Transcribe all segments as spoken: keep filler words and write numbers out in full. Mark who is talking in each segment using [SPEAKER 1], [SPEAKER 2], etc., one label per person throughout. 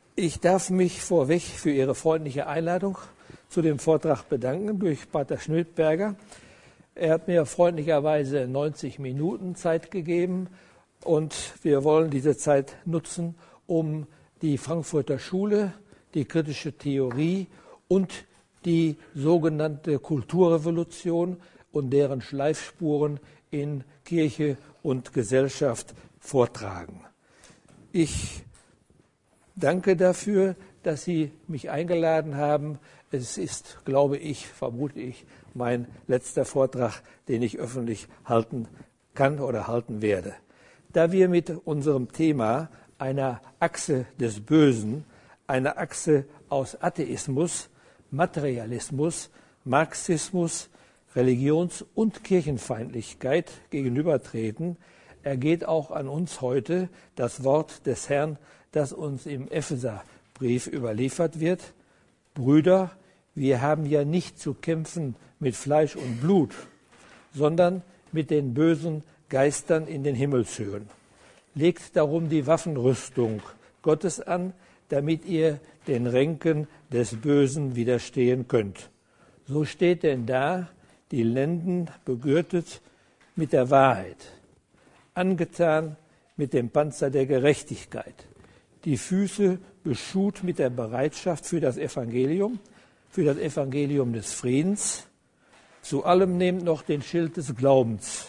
[SPEAKER 1] Ich darf mich vorweg für Ihre freundliche Einladung zu dem Vortrag bedanken durch Pater Schmidberger. Er hat mir freundlicherweise neunzig Minuten Zeit gegeben und wir wollen diese Zeit nutzen, um die Frankfurter Schule, die kritische Theorie und die sogenannte Kulturrevolution und deren Schleifspuren in Kirche und Gesellschaft vortragen. Ich danke dafür, dass Sie mich eingeladen haben. Es ist, glaube ich, vermute ich, mein letzter Vortrag, den ich öffentlich halten kann oder halten werde. Da wir mit unserem Thema einer Achse des Bösen, einer Achse aus Atheismus, Materialismus, Marxismus, Religions- und Kirchenfeindlichkeit gegenübertreten, ergeht auch an uns heute das Wort des Herrn, das uns im Epheserbrief überliefert wird. Brüder, wir haben ja nicht zu kämpfen mit Fleisch und Blut, sondern mit den bösen Geistern in den Himmelshöhen. Legt darum die Waffenrüstung Gottes an, damit ihr den Ränken des Bösen widerstehen könnt. So steht denn da, die Lenden begürtet mit der Wahrheit, angetan mit dem Panzer der Gerechtigkeit, die Füße beschut mit der Bereitschaft für das Evangelium, für das Evangelium des Friedens. Zu allem nehmt noch den Schild des Glaubens,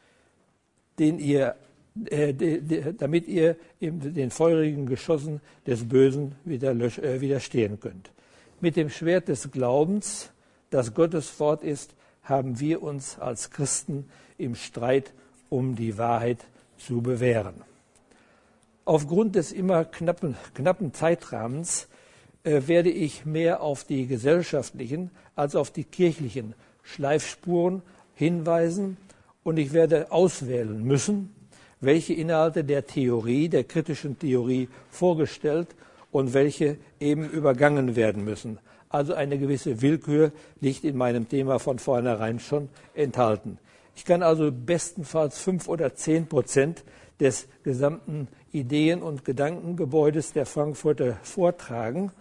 [SPEAKER 1] den ihr, äh, de, de, damit ihr den feurigen Geschossen des Bösen widerlösch, äh, widerstehen könnt. Mit dem Schwert des Glaubens, das Gottes Wort ist, haben wir uns als Christen im Streit um die Wahrheit zu bewähren. Aufgrund des immer knappen, knappen Zeitrahmens äh, werde ich mehr auf die gesellschaftlichen als auf die kirchlichen Schleifspuren hinweisen und ich werde auswählen müssen, welche Inhalte der Theorie, der kritischen Theorie vorgestellt und welche eben übergangen werden müssen. Also eine gewisse Willkür liegt in meinem Thema von vornherein schon enthalten. Ich kann also bestenfalls fünf oder zehn Prozent des gesamten Ideen- und Gedankengebäudes der Frankfurter vortragen.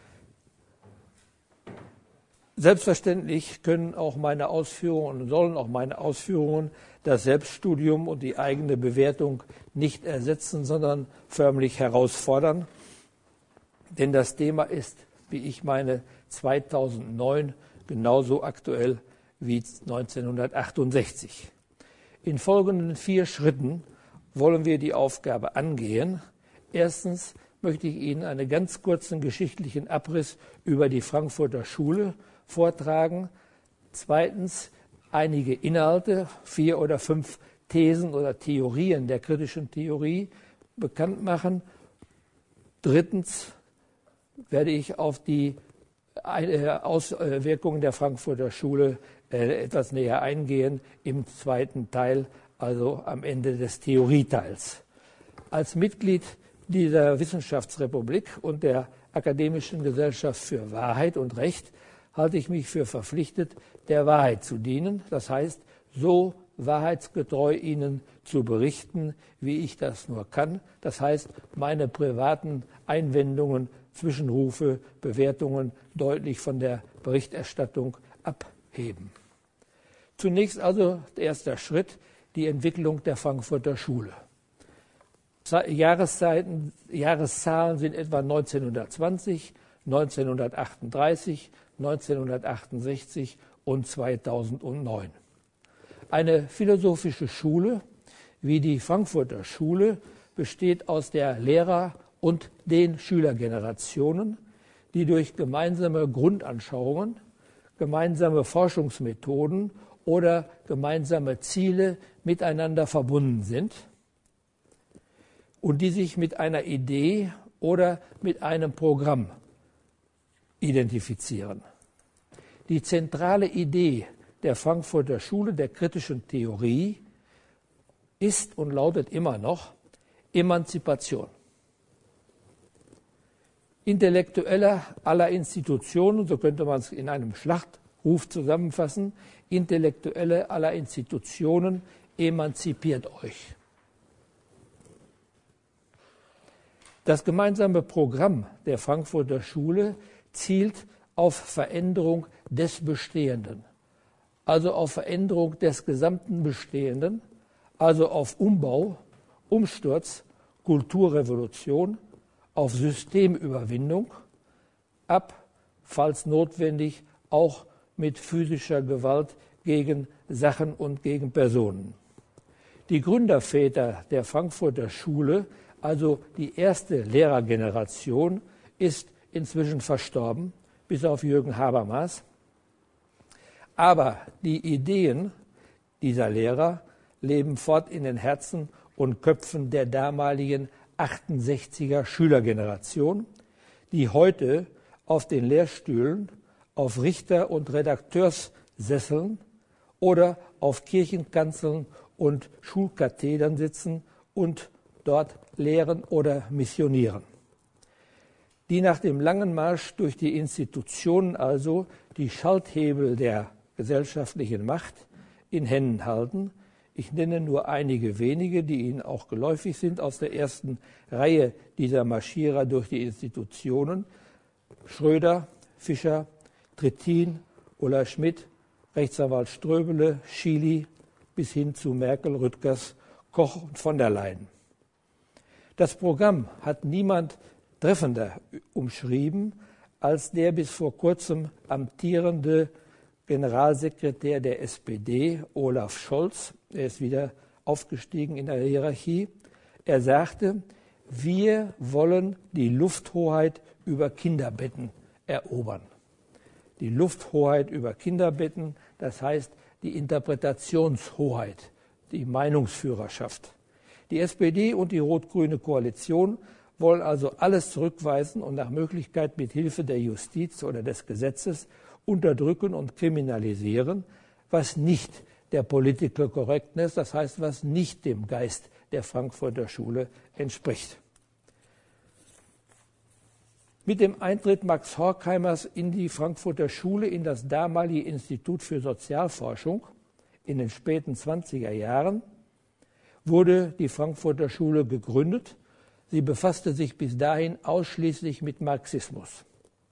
[SPEAKER 1] Selbstverständlich können auch meine Ausführungen und sollen auch meine Ausführungen das Selbststudium und die eigene Bewertung nicht ersetzen, sondern förmlich herausfordern. Denn das Thema ist, wie ich meine, zweitausendneun genauso aktuell wie neunzehnhundertachtundsechzig. In folgenden vier Schritten wollen wir die Aufgabe angehen. Erstens möchte ich Ihnen einen ganz kurzen geschichtlichen Abriss über die Frankfurter Schule vortragen. Zweitens einige Inhalte, vier oder fünf Thesen oder Theorien der kritischen Theorie bekannt machen. Drittens werde ich auf die Auswirkungen der Frankfurter Schule etwas näher eingehen im zweiten Teil, also am Ende des Theorieteils. Als Mitglied dieser Wissenschaftsrepublik und der Akademischen Gesellschaft für Wahrheit und Recht halte ich mich für verpflichtet, der Wahrheit zu dienen, das heißt, so wahrheitsgetreu Ihnen zu berichten, wie ich das nur kann. Das heißt, meine privaten Einwendungen, Zwischenrufe, Bewertungen deutlich von der Berichterstattung abheben. Zunächst also der erste Schritt, die Entwicklung der Frankfurter Schule. Jahreszeiten, Jahreszahlen sind etwa neunzehnhundertzwanzig, neunzehnhundertachtunddreißig, neunzehnhundertachtundsechzig und zweitausendneun. Eine philosophische Schule wie die Frankfurter Schule besteht aus der Lehrer- und den Schülergenerationen, die durch gemeinsame Grundanschauungen, gemeinsame Forschungsmethoden oder gemeinsame Ziele miteinander verbunden sind und die sich mit einer Idee oder mit einem Programm identifizieren. Die zentrale Idee der Frankfurter Schule der kritischen Theorie ist und lautet immer noch Emanzipation. Intellektuelle aller Institutionen, so könnte man es in einem Schlachtruf zusammenfassen, Intellektuelle aller Institutionen, emanzipiert euch. Das gemeinsame Programm der Frankfurter Schule zielt auf Veränderung des Bestehenden, also auf Veränderung des gesamten Bestehenden, also auf Umbau, Umsturz, Kulturrevolution, auf Systemüberwindung, ab, falls notwendig, auch mit physischer Gewalt gegen Sachen und gegen Personen. Die Gründerväter der Frankfurter Schule, also die erste Lehrergeneration, ist inzwischen verstorben, bis auf Jürgen Habermas. Aber die Ideen dieser Lehrer leben fort in den Herzen und Köpfen der damaligen achtundsechziger Schülergeneration, die heute auf den Lehrstühlen, auf Richter- und Redakteurssesseln oder auf Kirchenkanzeln und Schulkathedern sitzen und dort lehren oder missionieren. Die nach dem langen Marsch durch die Institutionen also die Schalthebel der gesellschaftlichen Macht in Händen halten. Ich nenne nur einige wenige, die Ihnen auch geläufig sind, aus der ersten Reihe dieser Marschierer durch die Institutionen. Schröder, Fischer, Trittin, Ulla Schmidt, Rechtsanwalt Ströbele, Schily bis hin zu Merkel, Rüttgers, Koch und von der Leyen. Das Programm hat niemand treffender umschrieben als der bis vor kurzem amtierende Generalsekretär der S P D, Olaf Scholz. Er ist wieder aufgestiegen in der Hierarchie. Er sagte, wir wollen die Lufthoheit über Kinderbetten erobern. Die Lufthoheit über Kinderbetten, das heißt die Interpretationshoheit, die Meinungsführerschaft. Die S P D und die rot-grüne Koalition wollen also alles zurückweisen und nach Möglichkeit mit Hilfe der Justiz oder des Gesetzes unterdrücken und kriminalisieren, was nicht der Political Correctness, das heißt, was nicht dem Geist der Frankfurter Schule entspricht. Mit dem Eintritt Max Horkheimers in die Frankfurter Schule, in das damalige Institut für Sozialforschung in den späten zwanziger Jahren, wurde die Frankfurter Schule gegründet. Sie befasste sich bis dahin ausschließlich mit Marxismus.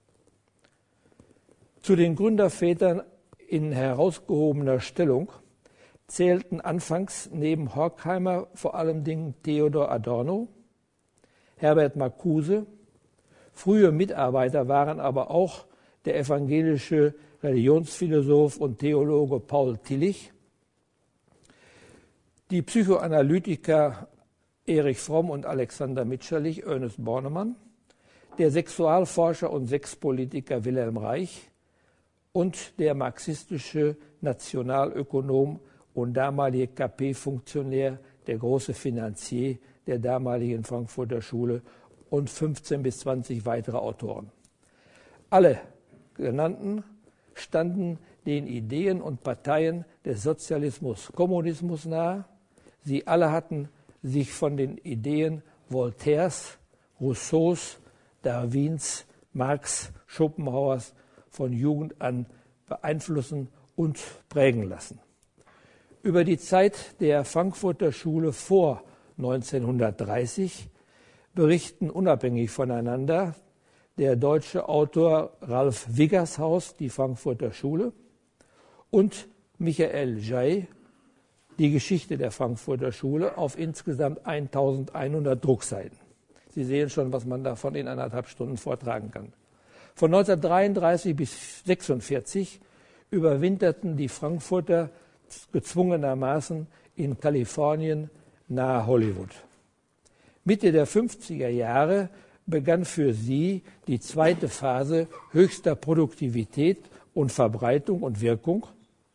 [SPEAKER 1] Zu den Gründervätern in herausgehobener Stellung zählten anfangs neben Horkheimer vor allem Dingen Theodor Adorno, Herbert Marcuse. Frühe Mitarbeiter waren aber auch der evangelische Religionsphilosoph und Theologe Paul Tillich, die Psychoanalytiker Erich Fromm und Alexander Mitscherlich, Ernest Bornemann, der Sexualforscher und Sexpolitiker Wilhelm Reich und der marxistische Nationalökonom und damalige K P-Funktionär, der große Finanzier der damaligen Frankfurter Schule und fünfzehn bis zwanzig weitere Autoren. Alle genannten standen den Ideen und Parteien des Sozialismus-Kommunismus nahe. Sie alle hatten sich von den Ideen Voltaires, Rousseaus, Darwins, Marx, Schopenhauers von Jugend an beeinflussen und prägen lassen. Über die Zeit der Frankfurter Schule vor neunzehnhundertdreißig berichten unabhängig voneinander der deutsche Autor Ralf Wiggershaus, die Frankfurter Schule, und Michael Jay, die Geschichte der Frankfurter Schule, auf insgesamt eintausendeinhundert Druckseiten. Sie sehen schon, was man davon in anderthalb Stunden vortragen kann. Von neunzehnhundertdreiunddreißig bis sechsundvierzig überwinterten die Frankfurter gezwungenermaßen in Kalifornien nahe Hollywood. Mitte der fünfziger Jahre begann für sie die zweite Phase höchster Produktivität und Verbreitung und Wirkung,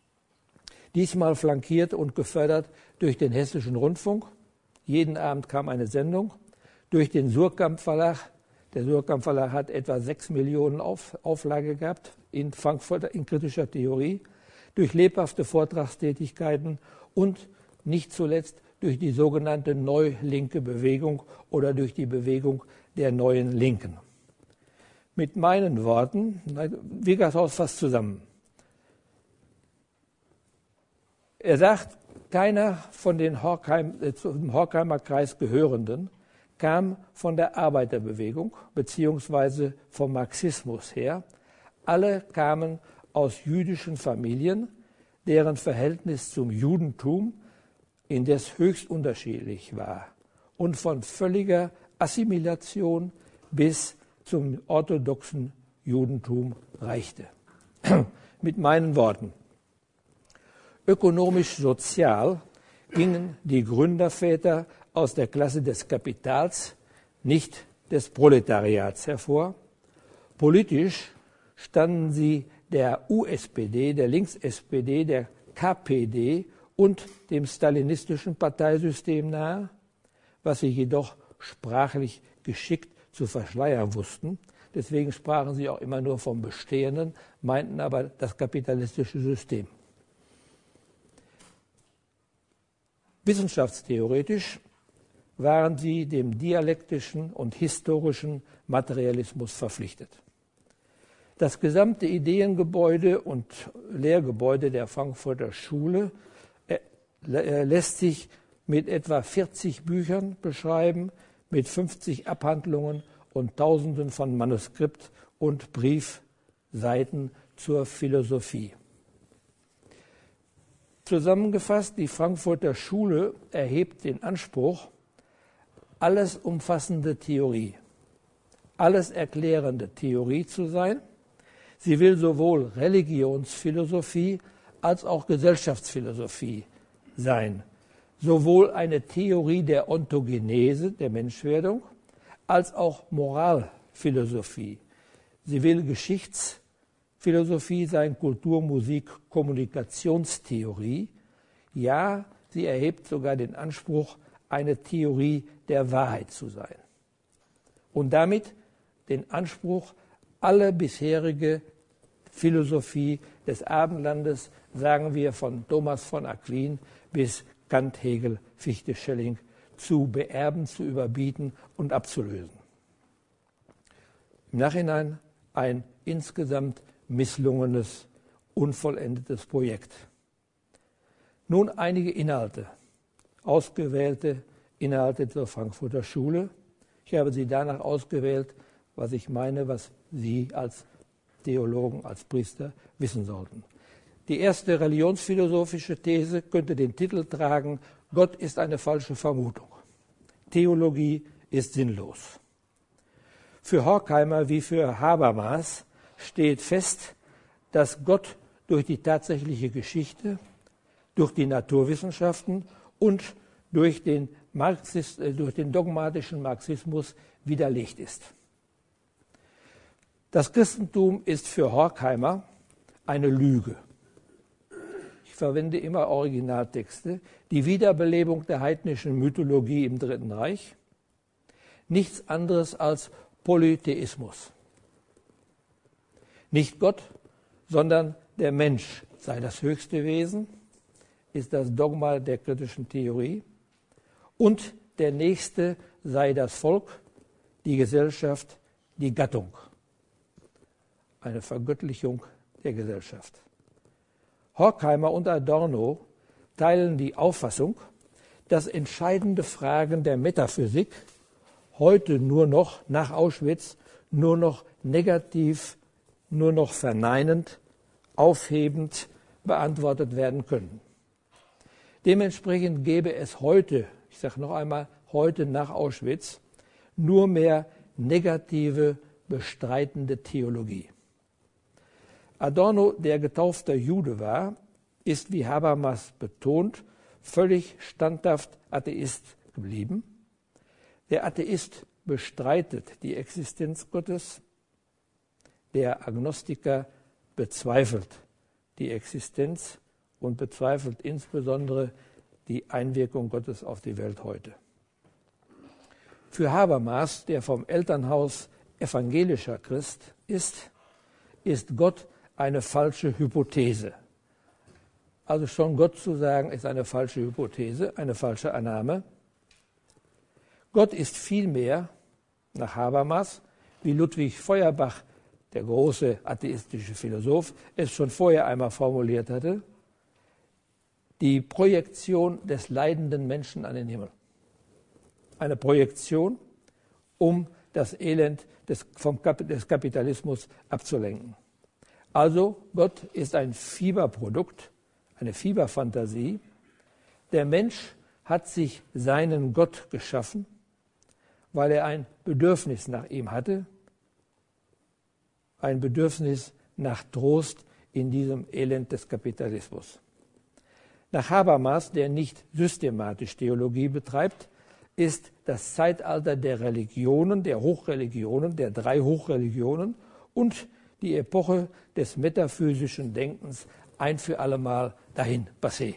[SPEAKER 1] diesmal flankiert und gefördert durch den Hessischen Rundfunk. Jeden Abend kam eine Sendung, durch den Suhrkamp Verlag. Der Suhrkamp Verlag hat etwa sechs Millionen Auf, Auflage gehabt in Frankfurt in kritischer Theorie, durch lebhafte Vortragstätigkeiten und nicht zuletzt durch die sogenannte Neulinke Bewegung oder durch die Bewegung der neuen Linken. Mit meinen Worten, Wiggershaus fasst zusammen. Er sagt, keiner von den Horkheim, äh, zum Horkheimer Kreis Gehörenden kam von der Arbeiterbewegung bzw. vom Marxismus her. Alle kamen aus jüdischen Familien, deren Verhältnis zum Judentum indes höchst unterschiedlich war und von völliger Assimilation bis zum orthodoxen Judentum reichte. Mit meinen Worten: Ökonomisch-sozial gingen die Gründerväter aus der Klasse des Kapitals, nicht des Proletariats hervor. Politisch standen sie der U S P D, der Links-S P D, der K P D und dem stalinistischen Parteisystem nahe, was sie jedoch sprachlich geschickt zu verschleiern wussten. Deswegen sprachen sie auch immer nur vom Bestehenden, meinten aber das kapitalistische System. Wissenschaftstheoretisch waren sie dem dialektischen und historischen Materialismus verpflichtet. Das gesamte Ideengebäude und Lehrgebäude der Frankfurter Schule lässt sich mit etwa vierzig Büchern beschreiben, mit fünfzig Abhandlungen und Tausenden von Manuskript- und Briefseiten zur Philosophie. Zusammengefasst, die Frankfurter Schule erhebt den Anspruch, alles umfassende Theorie, alles erklärende Theorie zu sein. Sie will sowohl Religionsphilosophie als auch Gesellschaftsphilosophie sein, sowohl eine Theorie der Ontogenese, der Menschwerdung, als auch Moralphilosophie. Sie will Geschichtsphilosophie sein, Kultur, Musik, Kommunikationstheorie. Ja, sie erhebt sogar den Anspruch, eine Theorie der Wahrheit zu sein. Und damit den Anspruch, alle bisherige Philosophie des Abendlandes, sagen wir von Thomas von Aquin bis Kant, Hegel, Fichte, Schelling, zu beerben, zu überbieten und abzulösen. Im Nachhinein ein insgesamt misslungenes, unvollendetes Projekt. Nun einige Inhalte, ausgewählte Inhalte zur Frankfurter Schule. Ich habe sie danach ausgewählt, was ich meine, was Sie als Theologen, als Priester wissen sollten. Die erste religionsphilosophische These könnte den Titel tragen: Gott ist eine falsche Vermutung. Theologie ist sinnlos. Für Horkheimer wie für Habermas steht fest, dass Gott durch die tatsächliche Geschichte, durch die Naturwissenschaften und durch den, Marxist, durch den dogmatischen Marxismus widerlegt ist. Das Christentum ist für Horkheimer eine Lüge. Ich verwende immer Originaltexte. Die Wiederbelebung der heidnischen Mythologie im Dritten Reich. Nichts anderes als Polytheismus. Nicht Gott, sondern der Mensch sei das höchste Wesen, ist das Dogma der kritischen Theorie. Und der Nächste sei das Volk, die Gesellschaft, die Gattung. Eine Vergöttlichung der Gesellschaft. Horkheimer und Adorno teilen die Auffassung, dass entscheidende Fragen der Metaphysik heute nur noch, nach Auschwitz, nur noch negativ, nur noch verneinend, aufhebend beantwortet werden können. Dementsprechend gäbe es heute, ich sage noch einmal, heute nach Auschwitz, nur mehr negative, bestreitende Theologie. Adorno, der getaufter Jude war, ist, wie Habermas betont, völlig standhaft Atheist geblieben. Der Atheist bestreitet die Existenz Gottes, der Agnostiker bezweifelt die Existenz und bezweifelt insbesondere die Einwirkung Gottes auf die Welt heute. Für Habermas, der vom Elternhaus evangelischer Christ ist, ist Gott eine falsche Hypothese. Also schon Gott zu sagen, ist eine falsche Hypothese, eine falsche Annahme. Gott ist vielmehr, nach Habermas, wie Ludwig Feuerbach, der große atheistische Philosoph, es schon vorher einmal formuliert hatte, die Projektion des leidenden Menschen an den Himmel. Eine Projektion, um das Elend des, vom Kap des Kapitalismus abzulenken. Also Gott ist ein Fieberprodukt, eine Fieberfantasie. Der Mensch hat sich seinen Gott geschaffen, weil er ein Bedürfnis nach ihm hatte, ein Bedürfnis nach Trost in diesem Elend des Kapitalismus. Nach Habermas, der nicht systematisch Theologie betreibt, ist das Zeitalter der Religionen, der Hochreligionen, der drei Hochreligionen und die Epoche des metaphysischen Denkens ein für allemal dahin passé.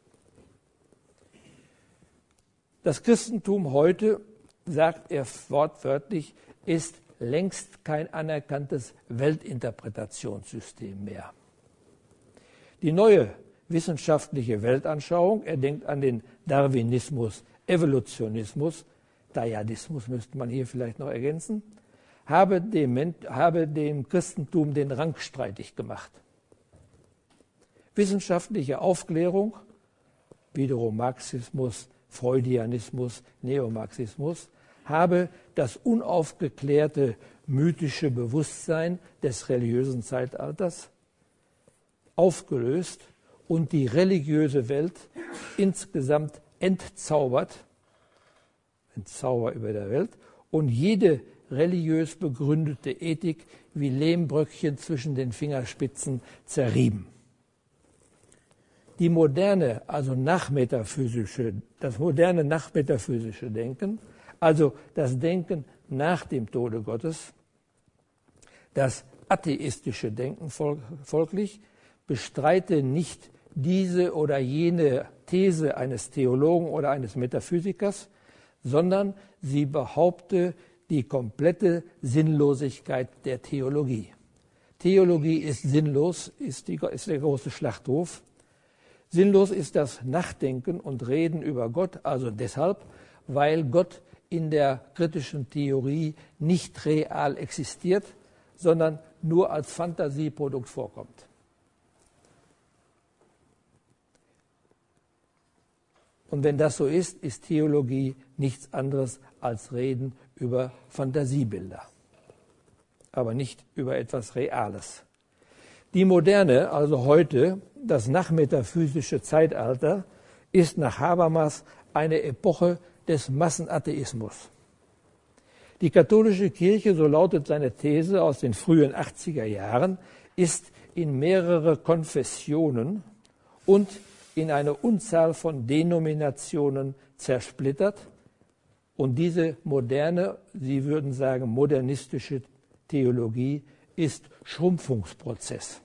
[SPEAKER 1] Das Christentum heute, sagt er wortwörtlich, ist längst kein anerkanntes Weltinterpretationssystem mehr. Die neue wissenschaftliche Weltanschauung, er denkt an den Darwinismus, Evolutionismus, Dayadismus müsste man hier vielleicht noch ergänzen, habe dem, habe dem Christentum den Rang streitig gemacht. Wissenschaftliche Aufklärung, wiederum Marxismus, Freudianismus, Neomarxismus, habe das unaufgeklärte mythische Bewusstsein des religiösen Zeitalters aufgelöst und die religiöse Welt insgesamt entzaubert, ein Zauber über der Welt, und jede religiös begründete Ethik wie Lehmbröckchen zwischen den Fingerspitzen zerrieben. Die moderne, also nachmetaphysische, das moderne nachmetaphysische Denken, also das Denken nach dem Tode Gottes, das atheistische Denken folglich, bestreite nicht diese oder jene These eines Theologen oder eines Metaphysikers, sondern sie behaupte die komplette Sinnlosigkeit der Theologie. Theologie ist sinnlos, ist, die, ist der große Schlachtruf. Sinnlos ist das Nachdenken und Reden über Gott, also deshalb, weil Gott in der kritischen Theorie nicht real existiert, sondern nur als Fantasieprodukt vorkommt. Und wenn das so ist, ist Theologie nichts anderes als Reden über Fantasiebilder, aber nicht über etwas Reales. Die Moderne, also heute, das nachmetaphysische Zeitalter, ist nach Habermas eine Epoche des Massenatheismus. Die katholische Kirche, so lautet seine These aus den frühen achtziger Jahren, ist in mehrere Konfessionen und in eine Unzahl von Denominationen zersplittert. Und diese moderne, Sie würden sagen modernistische Theologie ist Schrumpfungsprozess.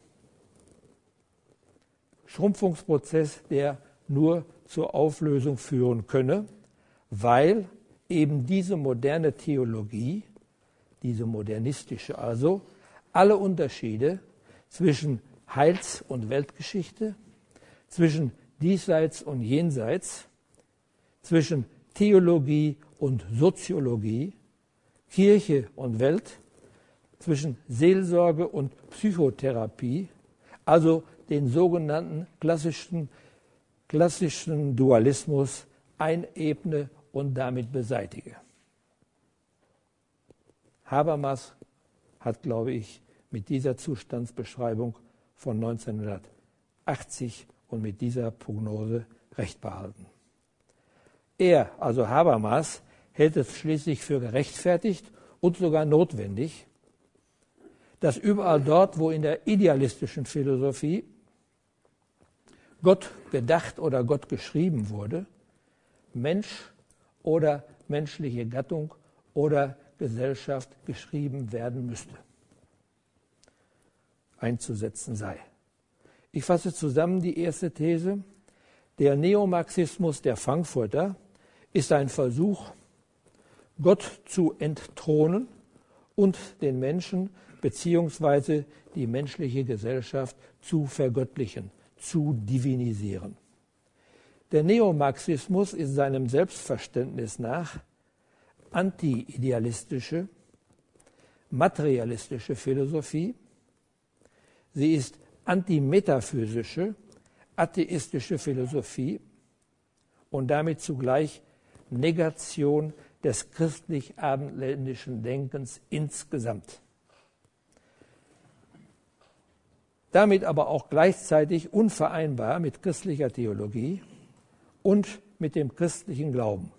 [SPEAKER 1] Schrumpfungsprozess, der nur zur Auflösung führen könne, weil eben diese moderne Theologie, diese modernistische also, alle Unterschiede zwischen Heils- und Weltgeschichte, zwischen Diesseits und Jenseits, zwischen Theologie und Soziologie, Kirche und Welt, zwischen Seelsorge und Psychotherapie, also den sogenannten klassischen, klassischen Dualismus einebne und damit beseitige. Habermas hat, glaube ich, mit dieser Zustandsbeschreibung von neunzehnhundertachtzig und mit dieser Prognose recht behalten. Er, also Habermas, hält es schließlich für gerechtfertigt und sogar notwendig, dass überall dort, wo in der idealistischen Philosophie Gott gedacht oder Gott geschrieben wurde, Mensch oder menschliche Gattung oder Gesellschaft geschrieben werden müsste, einzusetzen sei. Ich fasse zusammen die erste These. Der Neomarxismus der Frankfurter ist ein Versuch, Gott zu entthronen und den Menschen bzw. die menschliche Gesellschaft zu vergöttlichen, zu divinisieren. Der Neomarxismus ist seinem Selbstverständnis nach anti-idealistische, materialistische Philosophie. Sie ist antimetaphysische, atheistische Philosophie und damit zugleich Negation des christlich-abendländischen Denkens insgesamt. Damit aber auch gleichzeitig unvereinbar mit christlicher Theologie und mit dem christlichen Glauben.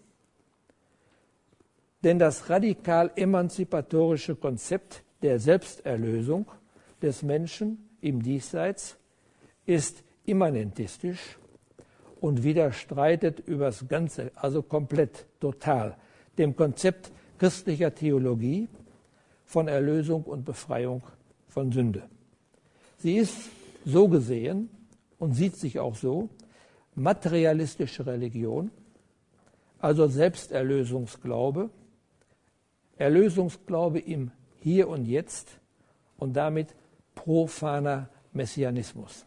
[SPEAKER 1] Denn das radikal emanzipatorische Konzept der Selbsterlösung des Menschen im Diesseits ist immanentistisch und widerstreitet übers Ganze, also komplett, total, dem Konzept christlicher Theologie von Erlösung und Befreiung von Sünde. Sie ist so gesehen und sieht sich auch so, materialistische Religion, also Selbsterlösungsglaube, Erlösungsglaube im Hier und Jetzt und damit profaner Messianismus.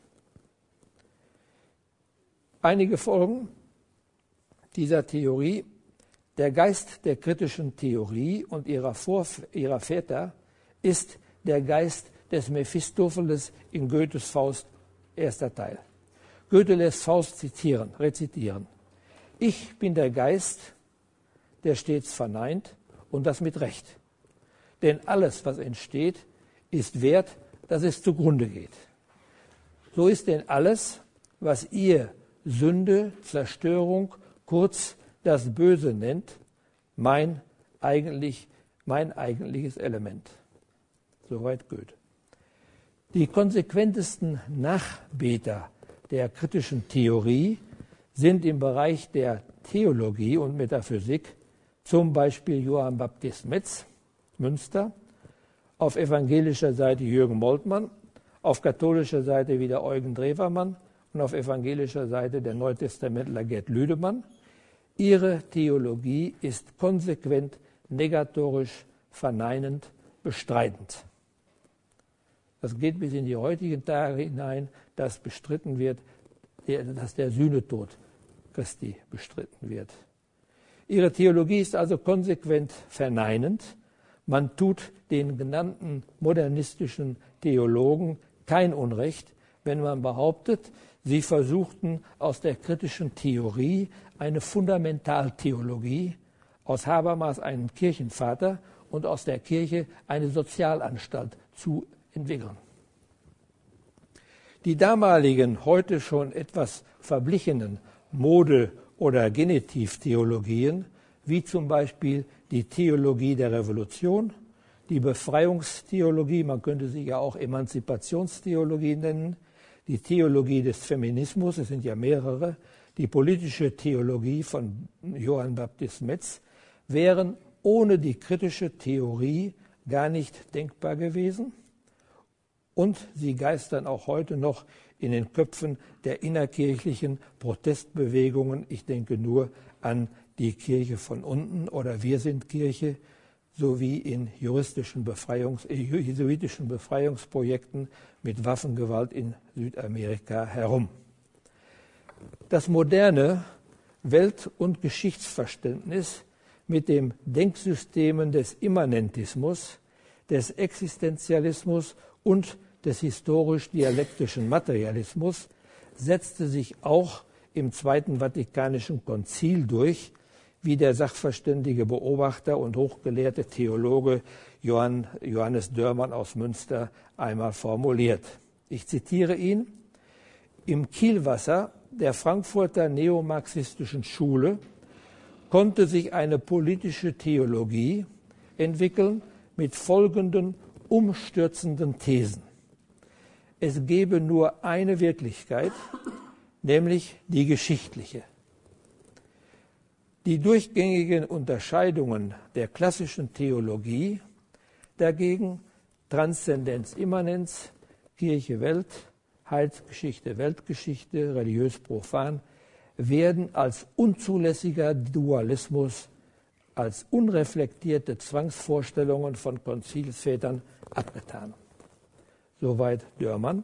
[SPEAKER 1] Einige Folgen dieser Theorie: Der Geist der kritischen Theorie und ihrer, Vorf- ihrer Väter ist der Geist des Mephistopheles in Goethes Faust, erster Teil. Goethe lässt Faust zitieren, rezitieren. Ich bin der Geist, der stets verneint, und das mit Recht. Denn alles, was entsteht, ist wert, dass es zugrunde geht. So ist denn alles, was ihr Sünde, Zerstörung, kurz das Böse nennt, mein, eigentlich, mein eigentliches Element. Soweit Goethe. Die konsequentesten Nachbeter der kritischen Theorie sind im Bereich der Theologie und Metaphysik zum Beispiel Johann Baptist Metz, Münster, auf evangelischer Seite Jürgen Moltmann, auf katholischer Seite wieder Eugen Drewermann und auf evangelischer Seite der Neutestamentler Gerd Lüdemann. Ihre Theologie ist konsequent negatorisch, verneinend, bestreitend. Das geht bis in die heutigen Tage hinein, dass bestritten wird, dass der Sühnetod Christi bestritten wird. Ihre Theologie ist also konsequent verneinend. Man tut den genannten modernistischen Theologen kein Unrecht, wenn man behauptet, sie versuchten aus der kritischen Theorie eine Fundamentaltheologie, aus Habermas einen Kirchenvater und aus der Kirche eine Sozialanstalt zu entwickeln. Die damaligen, heute schon etwas verblichenen Mode- oder Genitivtheologien, wie zum Beispiel die Theologie der Revolution, die Befreiungstheologie, man könnte sie ja auch Emanzipationstheologie nennen, die Theologie des Feminismus, es sind ja mehrere, die politische Theologie von Johann Baptist Metz, wären ohne die kritische Theorie gar nicht denkbar gewesen. Und sie geistern auch heute noch in den Köpfen der innerkirchlichen Protestbewegungen. Ich denke nur an die Kirche von unten oder Wir sind Kirche, sowie in juristischen Befreiungs-, jesuitischen Befreiungsprojekten mit Waffengewalt in Südamerika herum. Das moderne Welt- und Geschichtsverständnis mit den Denksystemen des Immanentismus, des Existenzialismus und des historisch-dialektischen Materialismus setzte sich auch im Zweiten Vatikanischen Konzil durch, wie der sachverständige Beobachter und hochgelehrte Theologe Johann, Johannes Dörmann aus Münster einmal formuliert. Ich zitiere ihn: Im Kielwasser der Frankfurter neomarxistischen Schule konnte sich eine politische Theologie entwickeln mit folgenden umstürzenden Thesen. Es gebe nur eine Wirklichkeit, nämlich die geschichtliche. Die durchgängigen Unterscheidungen der klassischen Theologie dagegen, Transzendenz, Immanenz, Kirche, Welt, Heilsgeschichte, Weltgeschichte, religiös, profan, werden als unzulässiger Dualismus, als unreflektierte Zwangsvorstellungen von Konzilsvätern abgetan. Soweit Dörmann.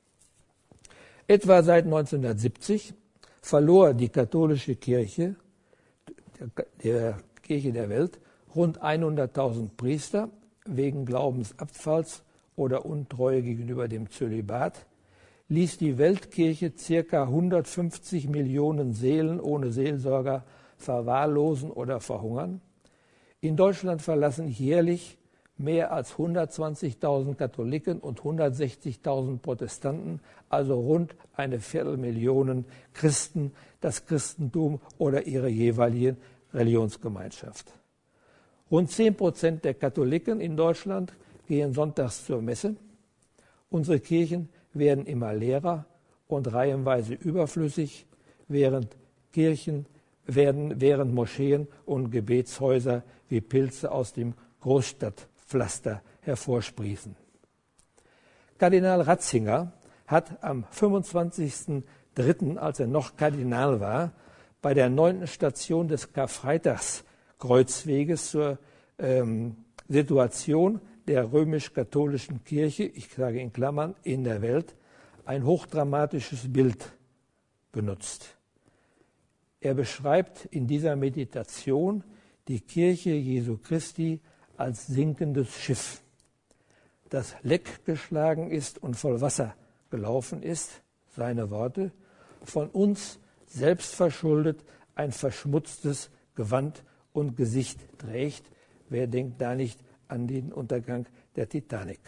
[SPEAKER 1] Etwa seit neunzehnhundertsiebzig verlor die katholische Kirche, der Kirche der Welt, rund hunderttausend Priester wegen Glaubensabfalls oder Untreue gegenüber dem Zölibat, ließ die Weltkirche ca. hundertfünfzig Millionen Seelen ohne Seelsorger verwahrlosen oder verhungern, In Deutschland verlassen jährlich mehr als hundertzwanzigtausend Katholiken und hundertsechzigtausend Protestanten, also rund eine Viertelmillion Christen, das Christentum oder ihre jeweilige Religionsgemeinschaft. Rund zehn Prozent der Katholiken in Deutschland gehen sonntags zur Messe. Unsere Kirchen werden immer leerer und reihenweise überflüssig, während Kirchen werden, während Moscheen und Gebetshäuser wie Pilze aus dem Großstadtpflaster hervorsprießen. Kardinal Ratzinger hat am fünfundzwanzigsten dritten, als er noch Kardinal war, bei der neunten Station des Karfreitagskreuzweges zur ähm, Situation der römisch-katholischen Kirche, ich sage in Klammern, in der Welt, ein hochdramatisches Bild benutzt. Er beschreibt in dieser Meditation die Kirche Jesu Christi als sinkendes Schiff, das leck geschlagen ist und voll Wasser gelaufen ist, seine Worte, von uns selbst verschuldet ein verschmutztes Gewand und Gesicht trägt. Wer denkt da nicht an den Untergang der Titanic?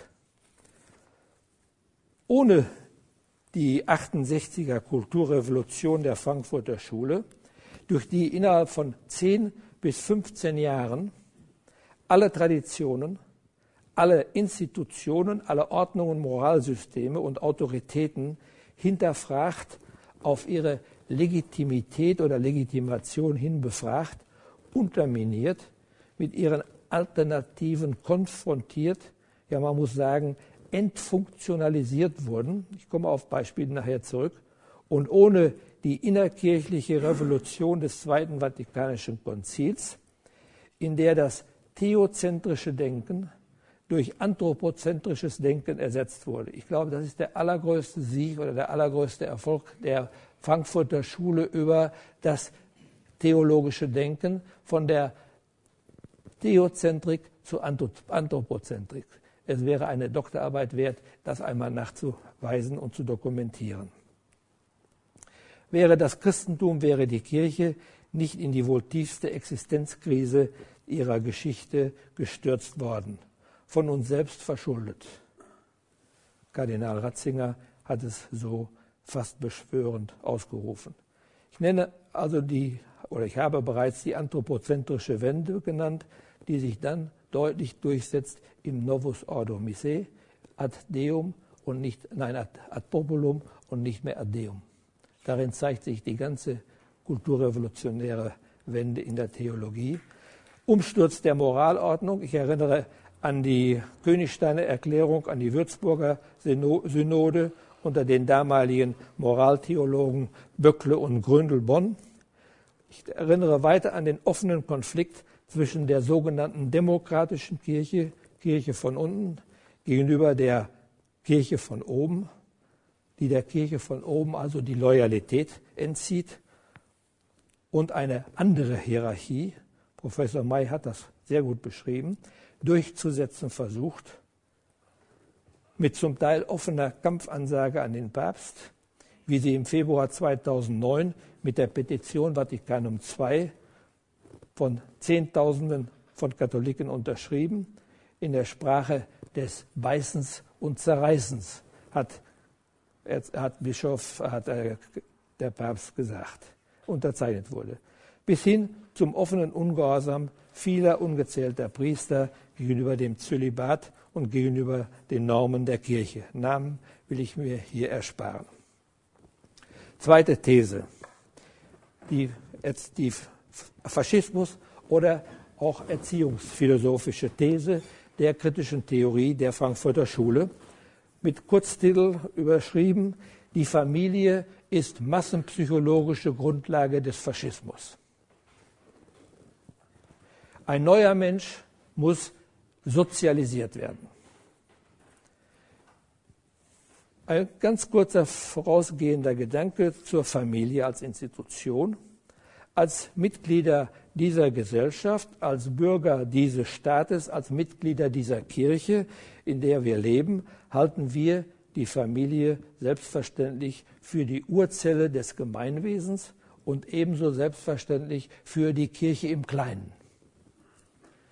[SPEAKER 1] Ohne die achtundsechziger Kulturrevolution der Frankfurter Schule, durch die innerhalb von zehn bis fünfzehn Jahren alle Traditionen, alle Institutionen, alle Ordnungen, Moralsysteme und Autoritäten hinterfragt, auf ihre Legitimität oder Legitimation hin befragt, unterminiert, mit ihren Alternativen konfrontiert, ja man muss sagen, entfunktionalisiert wurden. Ich komme auf Beispiele nachher zurück. Und ohne die innerkirchliche Revolution des Zweiten Vatikanischen Konzils, in der das theozentrische Denken durch anthropozentrisches Denken ersetzt wurde. Ich glaube, das ist der allergrößte Sieg oder der allergrößte Erfolg der Frankfurter Schule über das theologische Denken von der Theozentrik zur Anthropozentrik. Es wäre eine Doktorarbeit wert, das einmal nachzuweisen und zu dokumentieren. Wäre das Christentum, wäre die Kirche nicht in die wohl tiefste Existenzkrise ihrer Geschichte gestürzt worden, von uns selbst verschuldet. Kardinal Ratzinger hat es so fast beschwörend ausgerufen. Ich nenne also die, oder ich habe bereits die anthropozentrische Wende genannt, die sich dann deutlich durchsetzt im Novus Ordo Missae, ad Deum und nicht, nein, ad, ad populum und nicht mehr ad Deum. Darin zeigt sich die ganze kulturrevolutionäre Wende in der Theologie. Umsturz der Moralordnung. Ich erinnere an die Königsteiner Erklärung, an die Würzburger Synode unter den damaligen Moraltheologen Böckle und Gröndel-Bonn. Ich erinnere weiter an den offenen Konflikt zwischen der sogenannten demokratischen Kirche, Kirche von unten, gegenüber der Kirche von oben, die der Kirche von oben also die Loyalität entzieht, und eine andere Hierarchie, Professor May hat das sehr gut beschrieben, durchzusetzen versucht, mit zum Teil offener Kampfansage an den Papst, wie sie im Februar zweitausendneun mit der Petition Vatikanum zwei von Zehntausenden von Katholiken unterschrieben, in der Sprache des Beißens und Zerreißens, hat, hat Bischof, hat der Papst gesagt, unterzeichnet wurde. Bis hin zum offenen Ungehorsam vieler ungezählter Priester gegenüber dem Zölibat und gegenüber den Normen der Kirche. Namen will ich mir hier ersparen. Zweite These, die, die Faschismus oder auch erziehungsphilosophische These der kritischen Theorie der Frankfurter Schule, mit Kurztitel überschrieben: Die Familie ist massenpsychologische Grundlage des Faschismus. Ein neuer Mensch muss sozialisiert werden. Ein ganz kurzer vorausgehender Gedanke zur Familie als Institution. Als Mitglieder dieser Gesellschaft, als Bürger dieses Staates, als Mitglieder dieser Kirche, in der wir leben, halten wir die Familie selbstverständlich für die Urzelle des Gemeinwesens und ebenso selbstverständlich für die Kirche im Kleinen.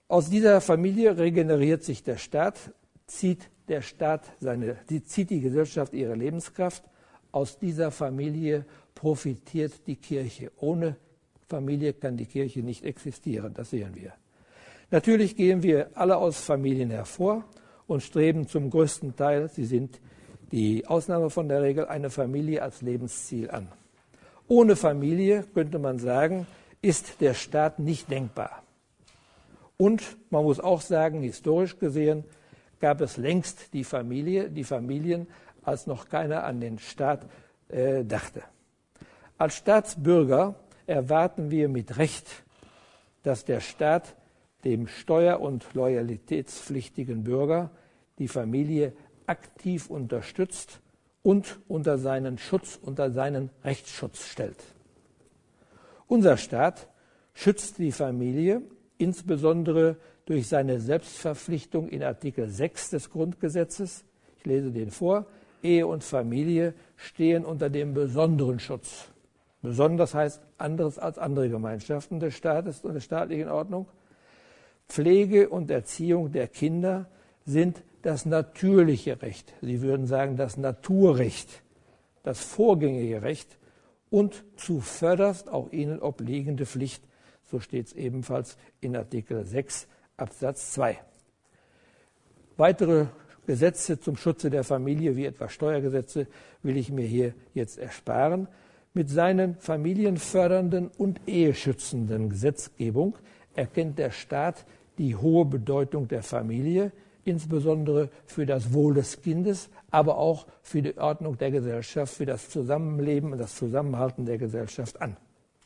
[SPEAKER 1] Aus dieser Familie regeneriert sich der Staat, zieht der Staat seine, die, zieht die Gesellschaft ihre Lebenskraft. Aus dieser Familie profitiert die Kirche. Ohne Familie kann die Kirche nicht existieren, das sehen wir. Natürlich gehen wir alle aus Familien hervor und streben zum größten Teil, sie sind die Ausnahme von der Regel, eine Familie als Lebensziel an. Ohne Familie, könnte man sagen, ist der Staat nicht denkbar. Und man muss auch sagen, historisch gesehen gab es längst die Familie, die Familien, als noch keiner an den Staat äh, dachte. Als Staatsbürger erwarten wir mit Recht, dass der Staat dem steuer- und loyalitätspflichtigen Bürger die Familie aktiv unterstützt und unter seinen Schutz, unter seinen Rechtsschutz stellt. Unser Staat schützt die Familie insbesondere durch seine Selbstverpflichtung in Artikel sechs des Grundgesetzes. Ich lese den vor. Ehe und Familie stehen unter dem besonderen Schutz. Besonders heißt anderes als andere Gemeinschaften des Staates und der staatlichen Ordnung. Pflege und Erziehung der Kinder sind das natürliche Recht. Sie würden sagen, das Naturrecht, das vorgängige Recht und zuvörderst auch ihnen obliegende Pflicht. So steht es ebenfalls in Artikel sechs Absatz zwei. Weitere Gesetze zum Schutze der Familie, wie etwa Steuergesetze, will ich mir hier jetzt ersparen. Mit seinen familienfördernden und eheschützenden Gesetzgebung erkennt der Staat die hohe Bedeutung der Familie, insbesondere für das Wohl des Kindes, aber auch für die Ordnung der Gesellschaft, für das Zusammenleben und das Zusammenhalten der Gesellschaft an.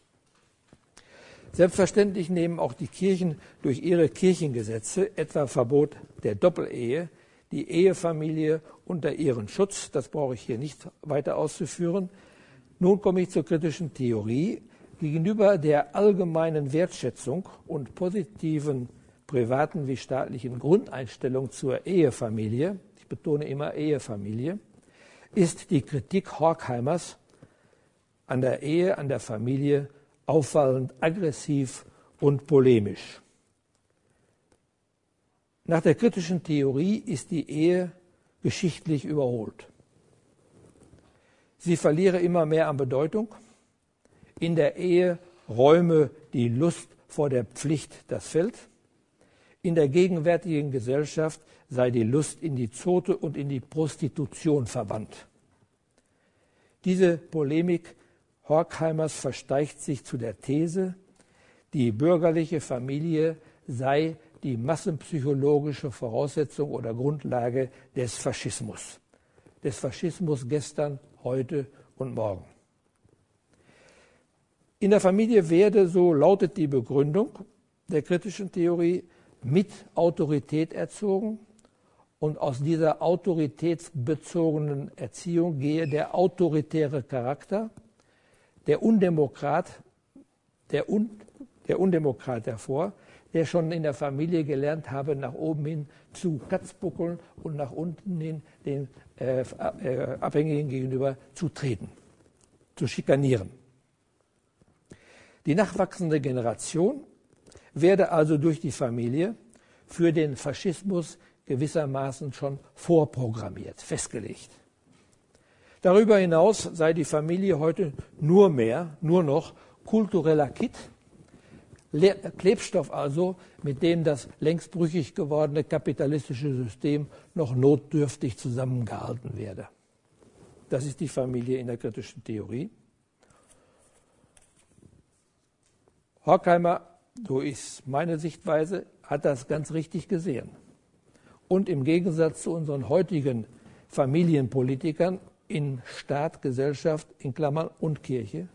[SPEAKER 1] Selbstverständlich nehmen auch die Kirchen durch ihre Kirchengesetze, etwa Verbot der Doppelehe, die Ehefamilie unter ihren Schutz. Das brauche ich hier nicht weiter auszuführen. Nun komme ich zur kritischen Theorie. Gegenüber der allgemeinen Wertschätzung und positiven privaten wie staatlichen Grundeinstellung zur Ehefamilie, ich betone immer Ehefamilie, ist die Kritik Horkheimers an der Ehe, an der Familie auffallend aggressiv und polemisch. Nach der kritischen Theorie ist die Ehe geschichtlich überholt. Sie verliere immer mehr an Bedeutung. In der Ehe räume die Lust vor der Pflicht das Feld. In der gegenwärtigen Gesellschaft sei die Lust in die Zote und in die Prostitution verbannt. Diese Polemik Horkheimers versteigt sich zu der These, die bürgerliche Familie sei die massenpsychologische Voraussetzung oder Grundlage des Faschismus. Des Faschismus gestern, heute und morgen. In der Familie werde, so lautet die Begründung der kritischen Theorie, mit Autorität erzogen und aus dieser autoritätsbezogenen Erziehung gehe der autoritäre Charakter, der Undemokrat, der, Un, der Undemokrat hervor, der schon in der Familie gelernt habe, nach oben hin zu Katzbuckeln und nach unten hin den äh, äh, Abhängigen gegenüber zu treten, zu schikanieren. Die nachwachsende Generation werde also durch die Familie für den Faschismus gewissermaßen schon vorprogrammiert, festgelegt. Darüber hinaus sei die Familie heute nur mehr, nur noch kultureller Kit, Klebstoff also, mit dem das längst brüchig gewordene kapitalistische System noch notdürftig zusammengehalten werde. Das ist die Familie in der kritischen Theorie. Horkheimer, so ist meine Sichtweise, hat das ganz richtig gesehen. Und im Gegensatz zu unseren heutigen Familienpolitikern in Staat, Gesellschaft, in Klammern und Kirche,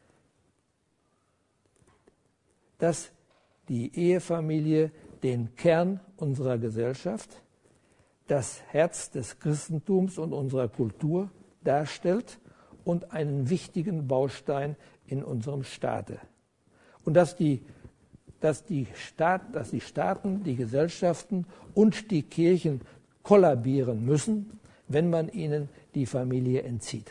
[SPEAKER 1] dass die Ehefamilie den Kern unserer Gesellschaft, das Herz des Christentums und unserer Kultur darstellt und einen wichtigen Baustein in unserem Staate. Und dass die, dass die, Staat, dass die Staaten, die Gesellschaften und die Kirchen kollabieren müssen, wenn man ihnen die Familie entzieht.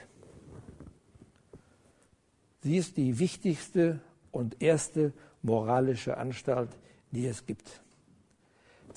[SPEAKER 1] Sie ist die wichtigste und erste moralische Anstalt, die es gibt.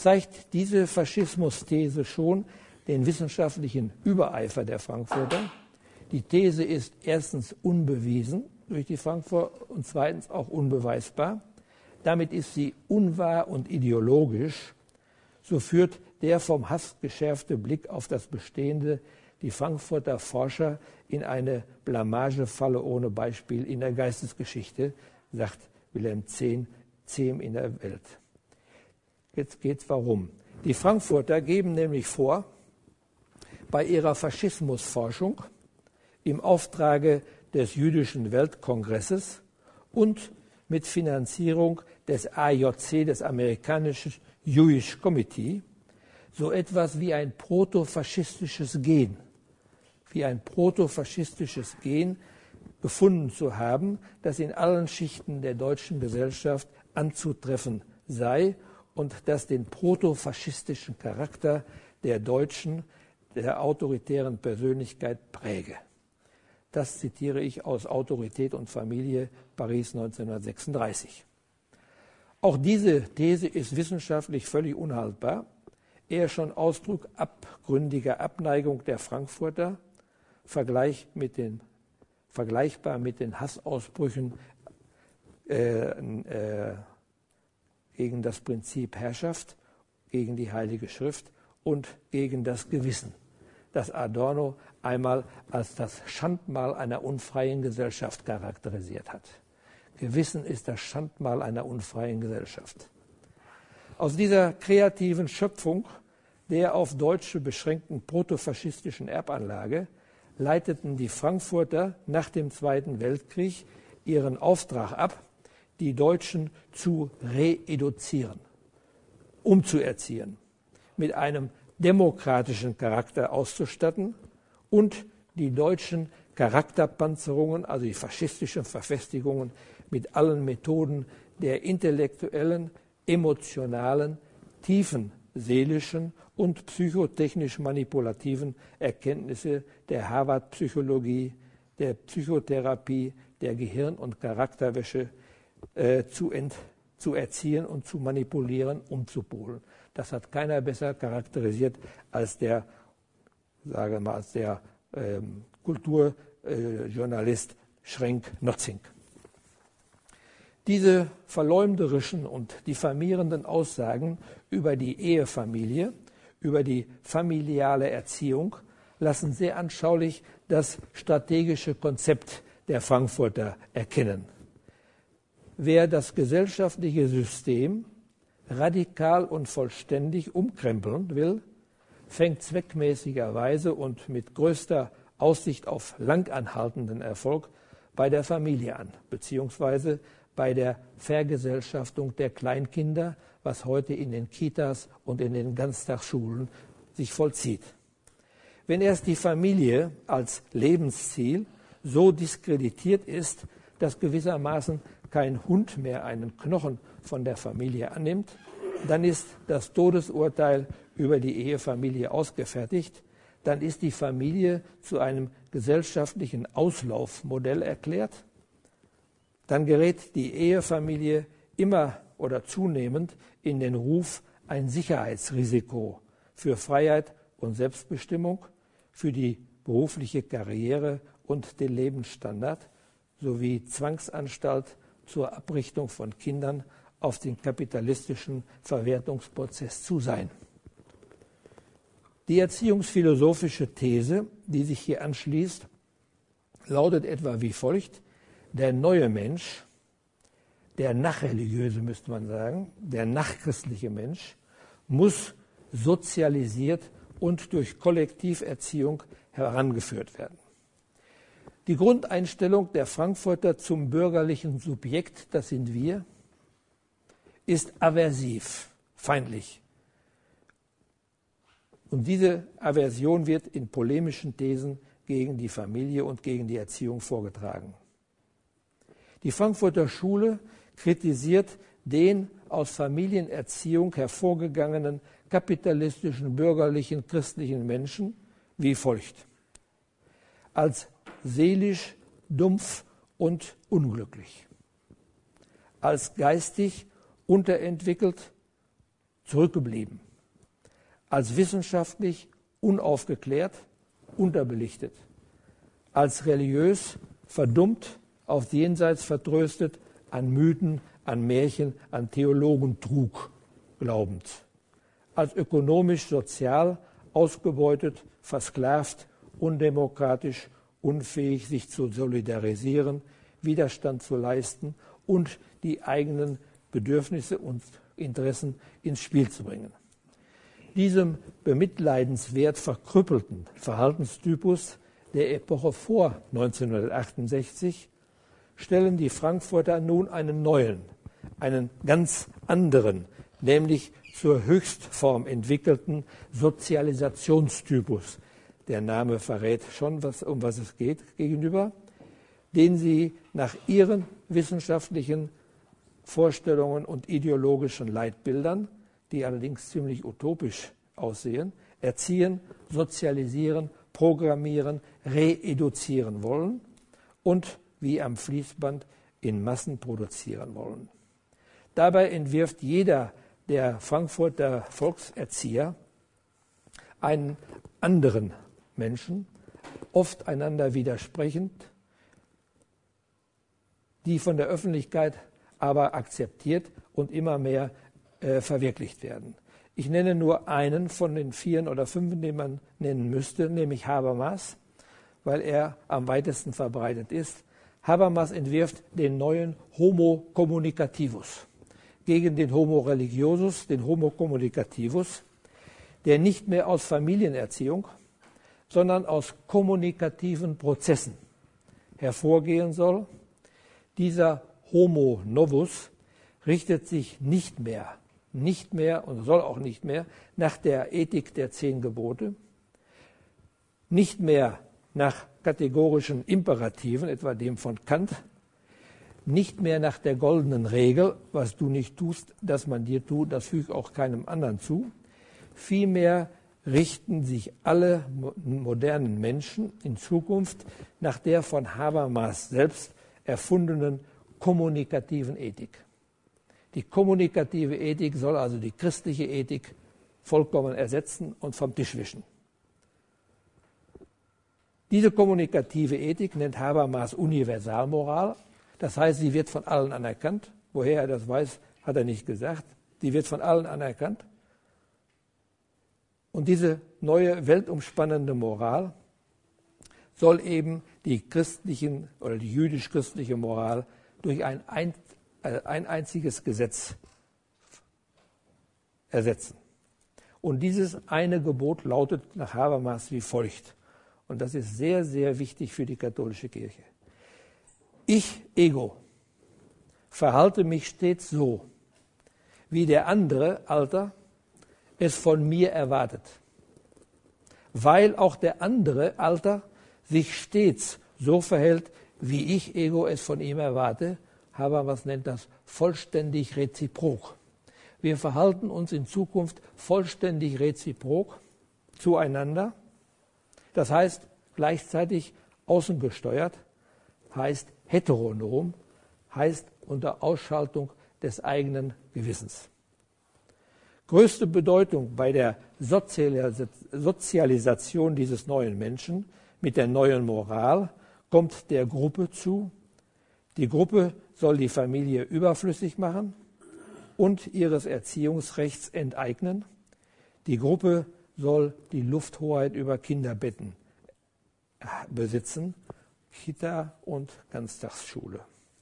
[SPEAKER 1] zeigt diese Faschismusthese schon den wissenschaftlichen Übereifer der Frankfurter. Die These ist erstens unbewiesen durch die Frankfurter und zweitens auch unbeweisbar. Damit ist sie unwahr und ideologisch. So führt der vom Hass geschärfte Blick auf das Bestehende die Frankfurter Forscher in eine Blamagefalle ohne Beispiel in der Geistesgeschichte, sagt Wilhelm Zehn, Zehm in der Welt. Jetzt geht's warum. Die Frankfurter geben nämlich vor, bei ihrer Faschismusforschung im Auftrage des Jüdischen Weltkongresses und mit Finanzierung des A J C, des amerikanischen Jewish Committee, so etwas wie ein protofaschistisches Gen, wie ein protofaschistisches Gen gefunden zu haben, das in allen Schichten der deutschen Gesellschaft anzutreffen sei und das den protofaschistischen Charakter der Deutschen, der autoritären Persönlichkeit präge. Das zitiere ich aus Autorität und Familie, Paris neunzehnhundertsechsunddreißig. Auch diese These ist wissenschaftlich völlig unhaltbar, eher schon Ausdruck abgründiger Abneigung der Frankfurter, Vergleich mit den, vergleichbar mit den Hassausbrüchen äh, äh, gegen das Prinzip Herrschaft, gegen die Heilige Schrift und gegen das Gewissen, das Adorno einmal als das Schandmal einer unfreien Gesellschaft charakterisiert hat. Gewissen ist das Schandmal einer unfreien Gesellschaft. Aus dieser kreativen Schöpfung der auf Deutsche beschränkten protofaschistischen Erbanlage leiteten die Frankfurter nach dem Zweiten Weltkrieg ihren Auftrag ab, die Deutschen zu reeduzieren, umzuerziehen, mit einem demokratischen Charakter auszustatten und die deutschen Charakterpanzerungen, also die faschistischen Verfestigungen, mit allen Methoden der intellektuellen, emotionalen, tiefen seelischen und psychotechnisch manipulativen Erkenntnisse der Harvard-Psychologie, der Psychotherapie, der Gehirn- und Charakterwäsche äh, zu, ent, zu erziehen und zu manipulieren, umzupolen. Das hat keiner besser charakterisiert als der, sagen wir mal, als der ähm, Kulturjournalist äh, Schrenk-Notzing. Diese verleumderischen und diffamierenden Aussagen über die Ehefamilie, über die familiale Erziehung, lassen sehr anschaulich das strategische Konzept der Frankfurter erkennen. Wer das gesellschaftliche System radikal und vollständig umkrempeln will, fängt zweckmäßigerweise und mit größter Aussicht auf langanhaltenden Erfolg bei der Familie an, beziehungsweise bei der Vergesellschaftung der Kleinkinder, was heute in den Kitas und in den Ganztagsschulen sich vollzieht. Wenn erst die Familie als Lebensziel so diskreditiert ist, dass gewissermaßen kein Hund mehr einen Knochen von der Familie annimmt, dann ist das Todesurteil über die Ehefamilie ausgefertigt, dann ist die Familie zu einem gesellschaftlichen Auslaufmodell erklärt, dann gerät die Ehefamilie immer oder zunehmend in den Ruf, ein Sicherheitsrisiko für Freiheit und Selbstbestimmung, für die berufliche Karriere und den Lebensstandard sowie Zwangsanstalt zur Abrichtung von Kindern auf den kapitalistischen Verwertungsprozess zu sein. Die erziehungsphilosophische These, die sich hier anschließt, lautet etwa wie folgt: Der neue Mensch, der nachreligiöse, müsste man sagen, der nachchristliche Mensch, muss sozialisiert und durch Kollektiverziehung herangeführt werden. Die Grundeinstellung der Frankfurter zum bürgerlichen Subjekt, das sind wir, ist aversiv, feindlich. Und diese Aversion wird in polemischen Thesen gegen die Familie und gegen die Erziehung vorgetragen. Die Frankfurter Schule kritisiert den aus Familienerziehung hervorgegangenen kapitalistischen, bürgerlichen, christlichen Menschen wie folgt: als seelisch, dumpf und unglücklich, als geistig unterentwickelt zurückgeblieben, als wissenschaftlich unaufgeklärt, unterbelichtet, als religiös verdummt, aufs Jenseits vertröstet, an Mythen, an Märchen, an Theologentrug glaubend, als ökonomisch, sozial ausgebeutet, versklavt, undemokratisch, unfähig, sich zu solidarisieren, Widerstand zu leisten und die eigenen Bedürfnisse und Interessen ins Spiel zu bringen. Diesem bemitleidenswert verkrüppelten Verhaltenstypus der Epoche vor neunzehnhundertachtundsechzig stellen die Frankfurter nun einen neuen, einen ganz anderen, nämlich zur Höchstform entwickelten Sozialisationstypus, der Name verrät schon, was, um was es geht, gegenüber, den sie nach ihren wissenschaftlichen Vorstellungen und ideologischen Leitbildern, die allerdings ziemlich utopisch aussehen, erziehen, sozialisieren, programmieren, reeduzieren wollen und wie am Fließband in Massen produzieren wollen. Dabei entwirft jeder der Frankfurter Volkserzieher einen anderen Menschen, oft einander widersprechend, die von der Öffentlichkeit aber akzeptiert und immer mehr äh, verwirklicht werden. Ich nenne nur einen von den vier oder fünf, den man nennen müsste, nämlich Habermas, weil er am weitesten verbreitet ist. Habermas entwirft den neuen Homo communicativus gegen den Homo religiosus, den Homo communicativus, der nicht mehr aus Familienerziehung, sondern aus kommunikativen Prozessen hervorgehen soll. Dieser Homo novus richtet sich nicht mehr, nicht mehr und soll auch nicht mehr nach der Ethik der zehn Gebote, nicht mehr nach kategorischen Imperativen, etwa dem von Kant, nicht mehr nach der goldenen Regel, was du nicht tust, dass man dir tut, das fügt auch keinem anderen zu. Vielmehr richten sich alle modernen Menschen in Zukunft nach der von Habermas selbst erfundenen kommunikativen Ethik. Die kommunikative Ethik soll also die christliche Ethik vollkommen ersetzen und vom Tisch wischen. Diese kommunikative Ethik nennt Habermas Universalmoral. Das heißt, sie wird von allen anerkannt. Woher er das weiß, hat er nicht gesagt. Sie wird von allen anerkannt. Und diese neue weltumspannende Moral soll eben die christlichen oder die jüdisch-christliche Moral durch ein, ein, ein einziges Gesetz ersetzen. Und dieses eine Gebot lautet nach Habermas wie folgt. Und das ist sehr, sehr wichtig für die katholische Kirche. Ich, Ego, verhalte mich stets so, wie der andere, Alter, es von mir erwartet. Weil auch der andere, Alter, sich stets so verhält, wie ich, Ego, es von ihm erwarte. Habermas nennt das vollständig reziprok. Wir verhalten uns in Zukunft vollständig reziprok zueinander. Das heißt gleichzeitig außengesteuert, heißt heteronom, heißt unter Ausschaltung des eigenen Gewissens. Größte Bedeutung bei der Sozialisation dieses neuen Menschen mit der neuen Moral kommt der Gruppe zu. Die Gruppe soll die Familie überflüssig machen und ihres Erziehungsrechts enteignen. Die Gruppe soll die Lufthoheit über Kinderbetten besitzen, Kita und Ganztagsschule.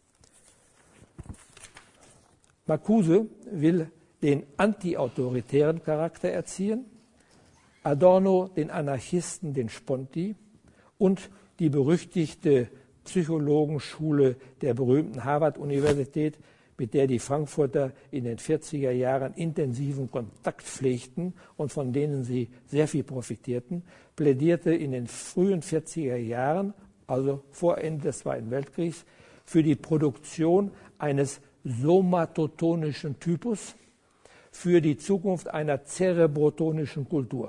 [SPEAKER 1] Marcuse will den antiautoritären Charakter erziehen, Adorno den Anarchisten, den Sponti und die berüchtigte Psychologenschule der berühmten Harvard-Universität, mit der die Frankfurter in den vierziger Jahren intensiven Kontakt pflegten und von denen sie sehr viel profitierten, plädierte in den frühen vierziger Jahren, also vor Ende des Zweiten Weltkriegs, für die Produktion eines somatotonischen Typus, für die Zukunft einer cerebrotonischen Kultur.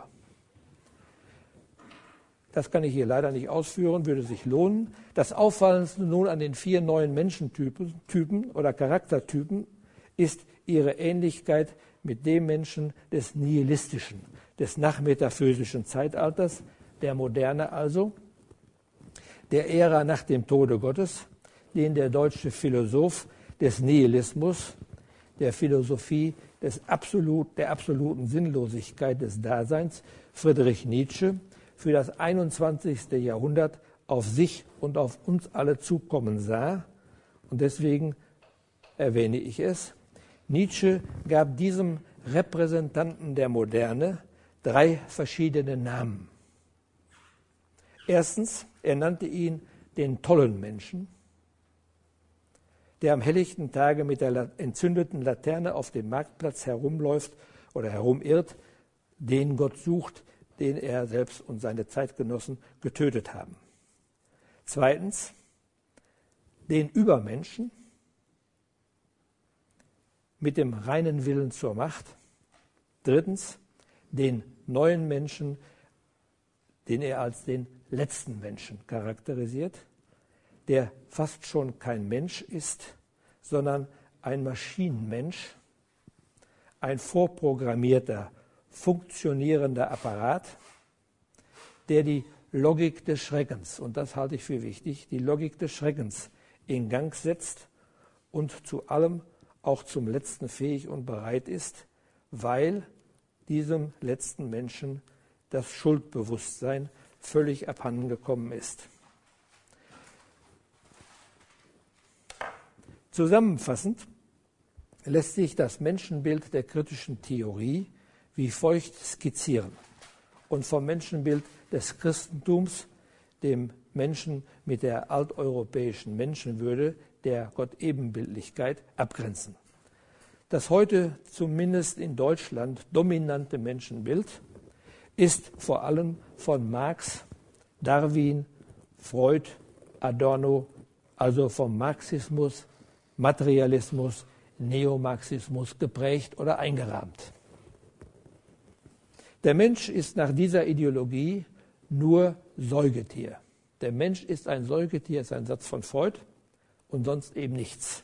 [SPEAKER 1] Das kann ich hier leider nicht ausführen, würde sich lohnen. Das Auffallendste nun an den vier neuen Menschentypen Typen oder Charaktertypen ist ihre Ähnlichkeit mit dem Menschen des nihilistischen, des nachmetaphysischen Zeitalters, der Moderne also, der Ära nach dem Tode Gottes, den der deutsche Philosoph des Nihilismus, der Philosophie des Absolut, der absoluten Sinnlosigkeit des Daseins, Friedrich Nietzsche, für das einundzwanzigste Jahrhundert auf sich und auf uns alle zukommen sah. Und deswegen erwähne ich es. Nietzsche gab diesem Repräsentanten der Moderne drei verschiedene Namen. Erstens, er nannte ihn den tollen Menschen, der am helllichten Tage mit der entzündeten Laterne auf dem Marktplatz herumläuft oder herumirrt, den Gott sucht, den er selbst und seine Zeitgenossen getötet haben. Zweitens, den Übermenschen mit dem reinen Willen zur Macht. Drittens, den neuen Menschen, den er als den letzten Menschen charakterisiert, der fast schon kein Mensch ist, sondern ein Maschinenmensch, ein vorprogrammierter, funktionierender Apparat, der die Logik des Schreckens, und das halte ich für wichtig, die Logik des Schreckens in Gang setzt und zu allem, auch zum Letzten fähig und bereit ist, weil diesem letzten Menschen das Schuldbewusstsein völlig abhandengekommen ist. Zusammenfassend lässt sich das Menschenbild der kritischen Theorie wie feucht skizzieren und vom Menschenbild des Christentums, dem Menschen mit der alteuropäischen Menschenwürde, der Gottebenbildlichkeit, abgrenzen. Das heute zumindest in Deutschland dominante Menschenbild ist vor allem von Marx, Darwin, Freud, Adorno, also vom Marxismus, Materialismus, Neomarxismus geprägt oder eingerahmt. Der Mensch ist nach dieser Ideologie nur Säugetier. Der Mensch ist ein Säugetier, ist ein Satz von Freud und sonst eben nichts.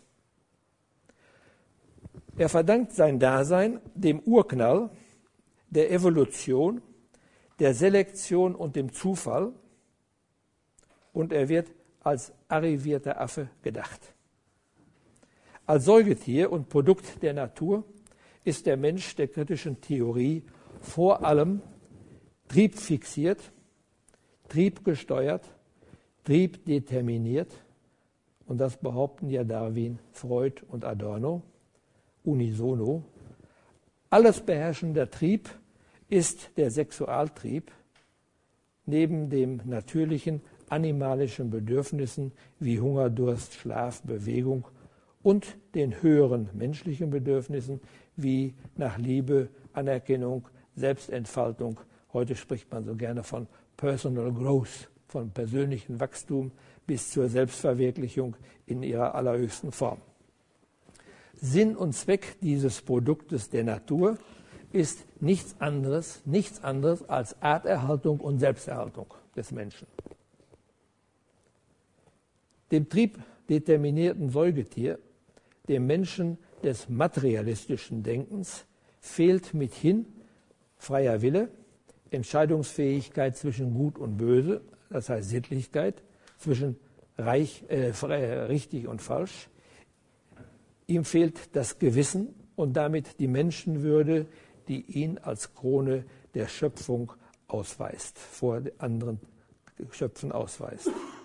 [SPEAKER 1] Er verdankt sein Dasein dem Urknall, der Evolution, der Selektion und dem Zufall, und er wird als arrivierter Affe gedacht. Als Säugetier und Produkt der Natur ist der Mensch der kritischen Theorie vor allem triebfixiert, triebgesteuert, triebdeterminiert, und das behaupten ja Darwin, Freud und Adorno unisono. Alles beherrschender Trieb ist der Sexualtrieb, neben den natürlichen animalischen Bedürfnissen wie Hunger, Durst, Schlaf, Bewegung und den höheren menschlichen Bedürfnissen wie nach Liebe, Anerkennung, Selbstentfaltung. Heute spricht man so gerne von Personal Growth, von persönlichem Wachstum bis zur Selbstverwirklichung in ihrer allerhöchsten Form. Sinn und Zweck dieses Produktes der Natur ist nichts anderes, nichts anderes als Arterhaltung und Selbsterhaltung des Menschen. Dem triebdeterminierten Säugetier, dem Menschen des materialistischen Denkens, fehlt mithin freier Wille, Entscheidungsfähigkeit zwischen Gut und Böse, das heißt Sittlichkeit, zwischen reich, äh, richtig und falsch. Ihm fehlt das Gewissen und damit die Menschenwürde, die ihn als Krone der Schöpfung ausweist, vor anderen Geschöpfen ausweist.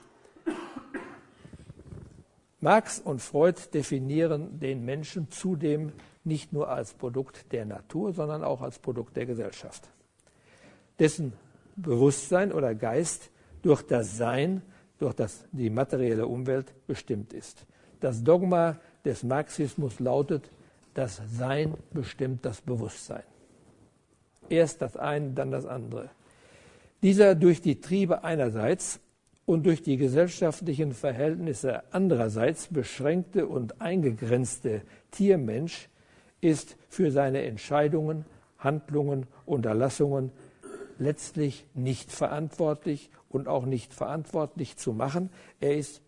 [SPEAKER 1] Marx und Freud definieren den Menschen zudem nicht nur als Produkt der Natur, sondern auch als Produkt der Gesellschaft, dessen Bewusstsein oder Geist durch das Sein, durch das, die materielle Umwelt bestimmt ist. Das Dogma des Marxismus lautet, das Sein bestimmt das Bewusstsein. Erst das eine, dann das andere. Dieser durch die Triebe einerseits und durch die gesellschaftlichen Verhältnisse andererseits beschränkte und eingegrenzte Tiermensch ist für seine Entscheidungen, Handlungen und Erlassungen letztlich nicht verantwortlich und auch nicht verantwortlich zu machen. Er ist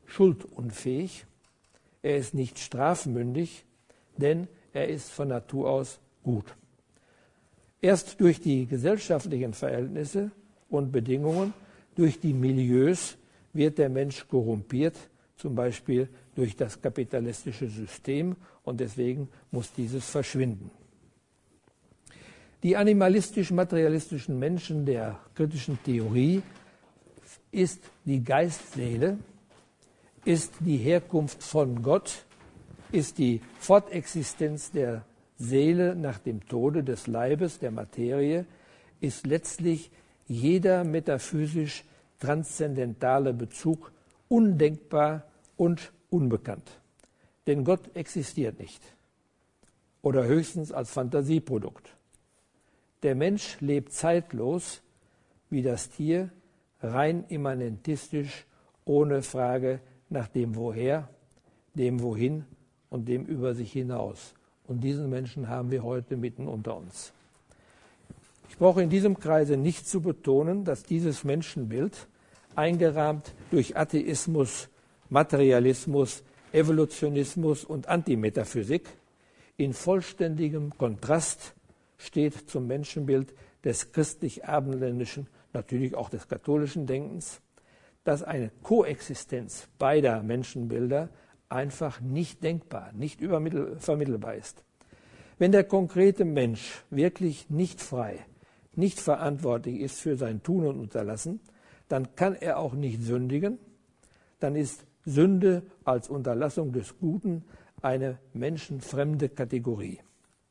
[SPEAKER 1] schuldunfähig, er ist nicht strafmündig, denn er ist von Natur aus gut. Erst durch die gesellschaftlichen Verhältnisse und Bedingungen, durch die Milieus wird der Mensch korrumpiert, zum Beispiel durch das kapitalistische System, und deswegen muss dieses verschwinden. Die animalistisch-materialistischen Menschen der kritischen Theorie ist die Geistseele, ist die Herkunft von Gott, ist die Fortexistenz der Seele nach dem Tode des Leibes, der Materie, ist letztlich jeder metaphysisch transzendentale Bezug undenkbar und unbekannt. Denn Gott existiert nicht oder höchstens als Fantasieprodukt. Der Mensch lebt zeitlos wie das Tier, rein immanentistisch, ohne Frage nach dem Woher, dem Wohin und dem über sich hinaus. Und diesen Menschen haben wir heute mitten unter uns. Ich brauche in diesem Kreise nicht zu betonen, dass dieses Menschenbild, eingerahmt durch Atheismus, Materialismus, Evolutionismus und Antimetaphysik, in vollständigem Kontrast steht zum Menschenbild des christlich-abendländischen, natürlich auch des katholischen Denkens, dass eine Koexistenz beider Menschenbilder einfach nicht denkbar, nicht vermittelbar ist. Wenn der konkrete Mensch wirklich nicht frei, nicht verantwortlich ist für sein Tun und Unterlassen, dann kann er auch nicht sündigen, dann ist Sünde als Unterlassung des Guten eine menschenfremde Kategorie.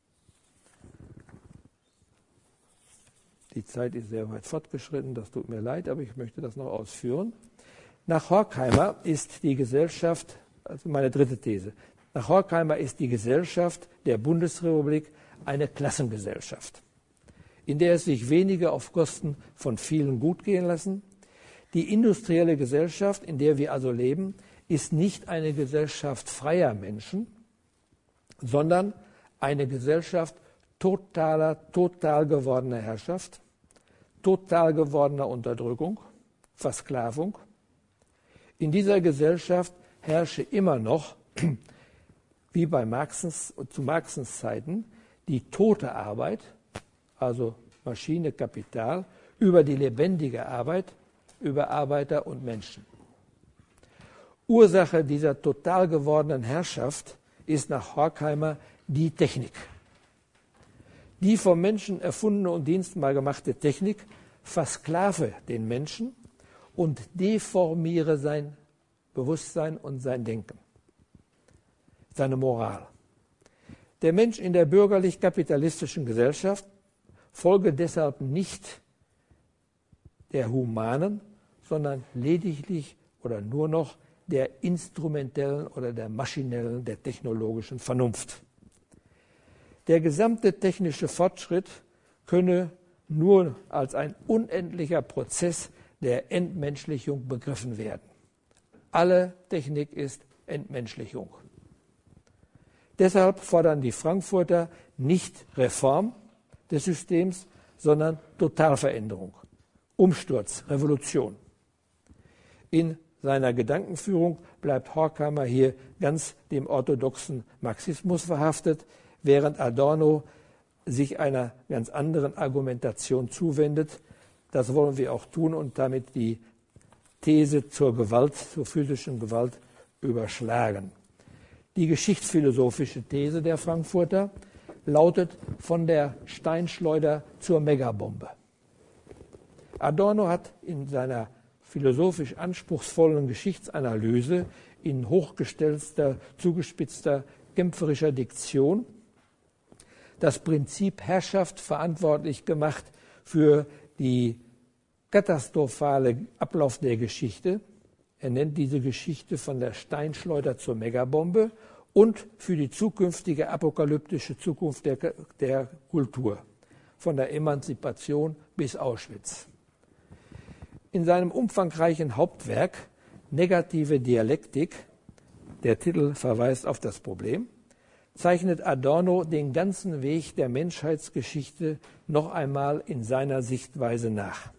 [SPEAKER 1] Die Zeit ist sehr weit fortgeschritten, das tut mir leid, aber ich möchte das noch ausführen. Nach Horkheimer ist die Gesellschaft, also meine dritte These, nach Horkheimer ist die Gesellschaft der Bundesrepublik eine Klassengesellschaft, in der es sich wenige auf Kosten von vielen gut gehen lassen. Die industrielle Gesellschaft, in der wir also leben, ist nicht eine Gesellschaft freier Menschen, sondern eine Gesellschaft totaler, total gewordener Herrschaft, total gewordener Unterdrückung, Versklavung. In dieser Gesellschaft herrsche immer noch, wie bei Marxens, zu Marxens Zeiten, die tote Arbeit, also Maschine, Kapital, über die lebendige Arbeit, über Arbeiter und Menschen. Ursache dieser total gewordenen Herrschaft ist nach Horkheimer die Technik. Die vom Menschen erfundene und dienstbar gemachte Technik versklave den Menschen und deformiere sein Bewusstsein und sein Denken, seine Moral. Der Mensch in der bürgerlich-kapitalistischen Gesellschaft folge deshalb nicht der humanen, sondern lediglich oder nur noch der instrumentellen oder der maschinellen, der technologischen Vernunft. Der gesamte technische Fortschritt könne nur als ein unendlicher Prozess der Entmenschlichung begriffen werden. Alle Technik ist Entmenschlichung. Deshalb fordern die Frankfurter nicht Reform des Systems, sondern Totalveränderung, Umsturz, Revolution. In seiner Gedankenführung bleibt Horkheimer hier ganz dem orthodoxen Marxismus verhaftet, während Adorno sich einer ganz anderen Argumentation zuwendet. Das wollen wir auch tun und damit die These zur Gewalt, zur physischen Gewalt überschlagen. Die geschichtsphilosophische These der Frankfurter lautet von der Steinschleuder zur Megabombe. Adorno hat in seiner philosophisch anspruchsvollen Geschichtsanalyse in hochgestellter, zugespitzter, kämpferischer Diktion das Prinzip Herrschaft verantwortlich gemacht für die katastrophale Ablauf der Geschichte. Er nennt diese Geschichte von der Steinschleuder zur Megabombe und für die zukünftige apokalyptische Zukunft der, der Kultur, von der Emanzipation bis Auschwitz. In seinem umfangreichen Hauptwerk Negative Dialektik, der Titel verweist auf das Problem, zeichnet Adorno den ganzen Weg der Menschheitsgeschichte noch einmal in seiner Sichtweise nach.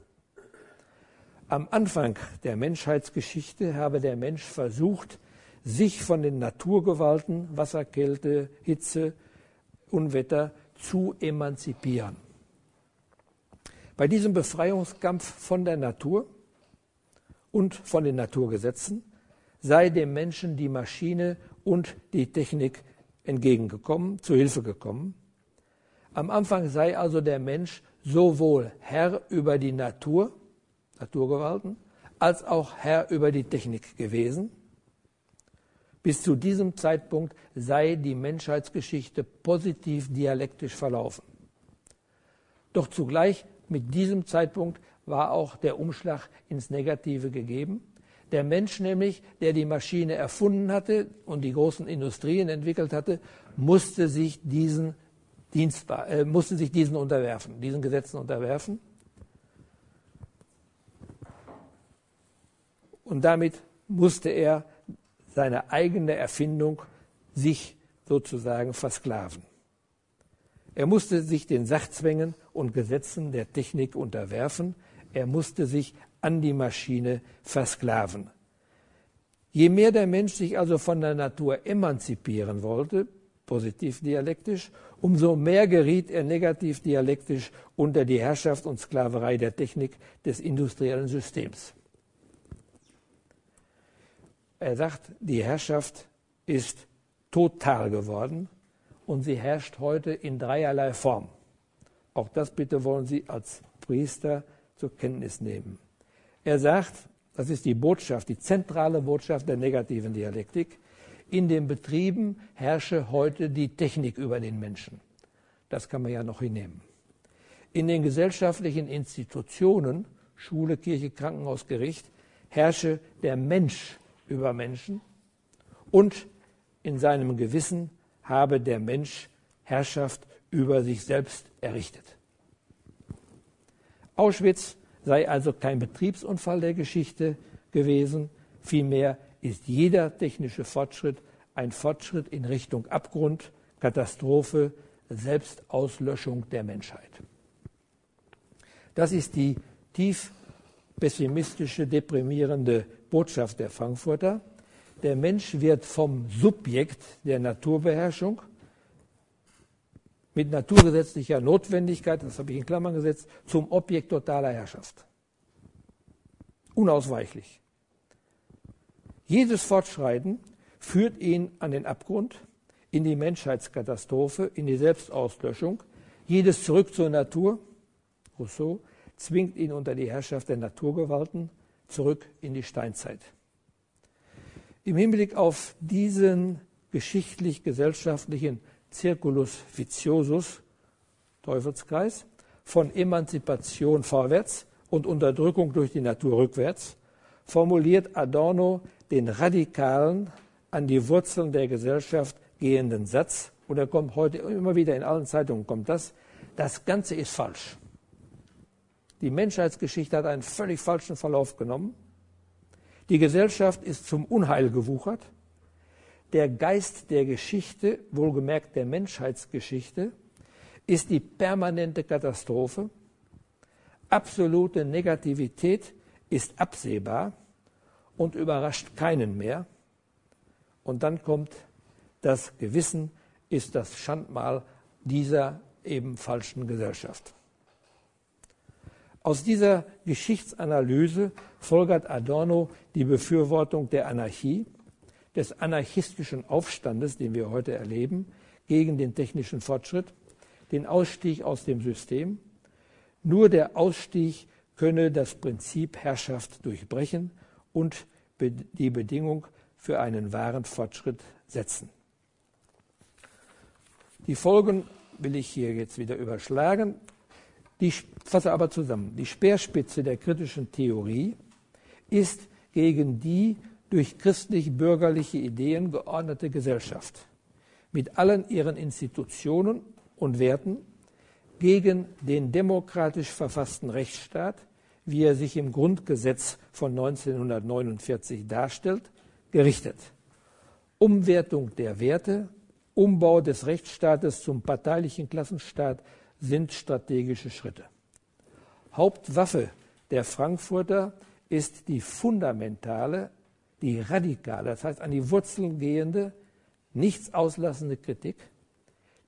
[SPEAKER 1] Am Anfang der Menschheitsgeschichte habe der Mensch versucht, sich von den Naturgewalten, Wasser, Kälte, Hitze, Unwetter zu emanzipieren. Bei diesem Befreiungskampf von der Natur und von den Naturgesetzen sei dem Menschen die Maschine und die Technik entgegengekommen, zu Hilfe gekommen. Am Anfang sei also der Mensch sowohl Herr über die Natur, Naturgewalten, als auch Herr über die Technik gewesen. Bis zu diesem Zeitpunkt sei die Menschheitsgeschichte positiv dialektisch verlaufen. Doch zugleich mit diesem Zeitpunkt war auch der Umschlag ins Negative gegeben. Der Mensch nämlich, der die Maschine erfunden hatte und die großen Industrien entwickelt hatte, musste sich diesen, dienstbar, äh, musste sich diesen unterwerfen, diesen Gesetzen unterwerfen. Und damit musste er seine eigene Erfindung sich sozusagen versklaven. Er musste sich den Sachzwängen und Gesetzen der Technik unterwerfen. Er musste sich an die Maschine versklaven. Je mehr der Mensch sich also von der Natur emanzipieren wollte, positiv dialektisch, umso mehr geriet er negativ dialektisch unter die Herrschaft und Sklaverei der Technik des industriellen Systems. Er sagt, die Herrschaft ist total geworden und sie herrscht heute in dreierlei Form. Auch das bitte wollen Sie als Priester zur Kenntnis nehmen. Er sagt, das ist die Botschaft, die zentrale Botschaft der negativen Dialektik, in den Betrieben herrsche heute die Technik über den Menschen. Das kann man ja noch hinnehmen. In den gesellschaftlichen Institutionen, Schule, Kirche, Krankenhaus, Gericht, herrsche der Mensch über Menschen und in seinem Gewissen habe der Mensch Herrschaft über sich selbst errichtet. Auschwitz sei also kein Betriebsunfall der Geschichte gewesen, vielmehr ist jeder technische Fortschritt ein Fortschritt in Richtung Abgrund, Katastrophe, Selbstauslöschung der Menschheit. Das ist die tief pessimistische, deprimierende Botschaft der Frankfurter. Der Mensch wird vom Subjekt der Naturbeherrschung mit naturgesetzlicher Notwendigkeit, das habe ich in Klammern gesetzt, zum Objekt totaler Herrschaft. Unausweichlich. Jedes Fortschreiten führt ihn an den Abgrund, in die Menschheitskatastrophe, in die Selbstauslöschung. Jedes Zurück zur Natur, Rousseau, zwingt ihn unter die Herrschaft der Naturgewalten zurück in die Steinzeit. Im Hinblick auf diesen geschichtlich-gesellschaftlichen Circulus viciosus, Teufelskreis, von Emanzipation vorwärts und Unterdrückung durch die Natur rückwärts, formuliert Adorno den radikalen, an die Wurzeln der Gesellschaft gehenden Satz, und er kommt heute immer wieder in allen Zeitungen, kommt das, das Ganze ist falsch. Die Menschheitsgeschichte hat einen völlig falschen Verlauf genommen. Die Gesellschaft ist zum Unheil gewuchert. Der Geist der Geschichte, wohlgemerkt der Menschheitsgeschichte, ist die permanente Katastrophe. Absolute Negativität ist absehbar und überrascht keinen mehr. Und dann kommt, das Gewissen ist das Schandmal dieser eben falschen Gesellschaft. Aus dieser Geschichtsanalyse folgert Adorno die Befürwortung der Anarchie, des anarchistischen Aufstandes, den wir heute erleben, gegen den technischen Fortschritt, den Ausstieg aus dem System. Nur der Ausstieg könne das Prinzip Herrschaft durchbrechen und die Bedingung für einen wahren Fortschritt setzen. Die Folgen will ich hier jetzt wieder überschlagen. Ich fasse aber zusammen. Die Speerspitze der kritischen Theorie ist gegen die durch christlich-bürgerliche Ideen geordnete Gesellschaft mit allen ihren Institutionen und Werten, gegen den demokratisch verfassten Rechtsstaat, wie er sich im Grundgesetz von neunzehnhundertneunundvierzig darstellt, gerichtet. Umwertung der Werte, Umbau des Rechtsstaates zum parteilichen Klassenstaat sind strategische Schritte. Hauptwaffe der Frankfurter ist die fundamentale, die radikale, das heißt an die Wurzeln gehende, nichts auslassende Kritik,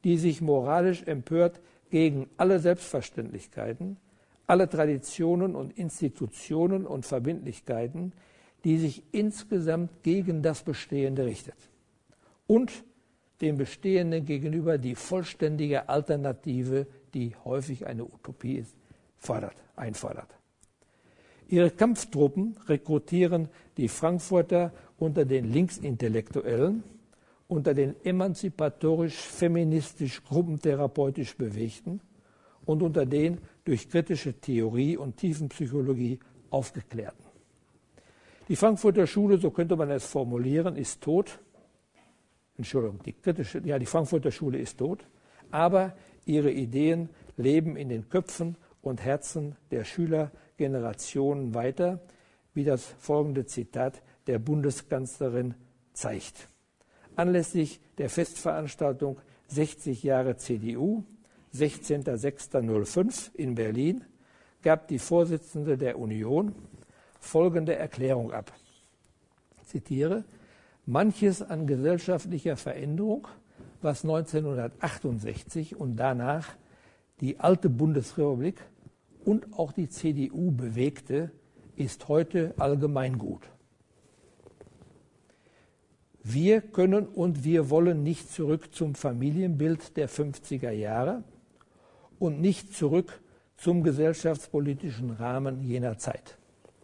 [SPEAKER 1] die sich moralisch empört gegen alle Selbstverständlichkeiten, alle Traditionen und Institutionen und Verbindlichkeiten, die sich insgesamt gegen das Bestehende richtet und dem Bestehenden gegenüber die vollständige Alternative, die häufig eine Utopie ist, fordert, einfordert. Ihre Kampftruppen rekrutieren die Frankfurter unter den Linksintellektuellen, unter den emanzipatorisch-feministisch gruppentherapeutisch Bewegten und unter den durch kritische Theorie und Tiefenpsychologie Aufgeklärten. Die Frankfurter Schule, so könnte man es formulieren, ist tot. Entschuldigung, die kritische, ja, die Frankfurter Schule ist tot, aber ihre Ideen leben in den Köpfen und Herzen der Schülergenerationen weiter, wie das folgende Zitat der Bundeskanzlerin zeigt. Anlässlich der Festveranstaltung sechzig Jahre C D U, sechzehnter sechster nullfünf in Berlin, gab die Vorsitzende der Union folgende Erklärung ab. Ich zitiere: Manches an gesellschaftlicher Veränderung, was neunzehnhundertachtundsechzig und danach die alte Bundesrepublik und auch die C D U bewegte, ist heute Allgemeingut. Wir können und wir wollen nicht zurück zum Familienbild der fünfziger Jahre und nicht zurück zum gesellschaftspolitischen Rahmen jener Zeit.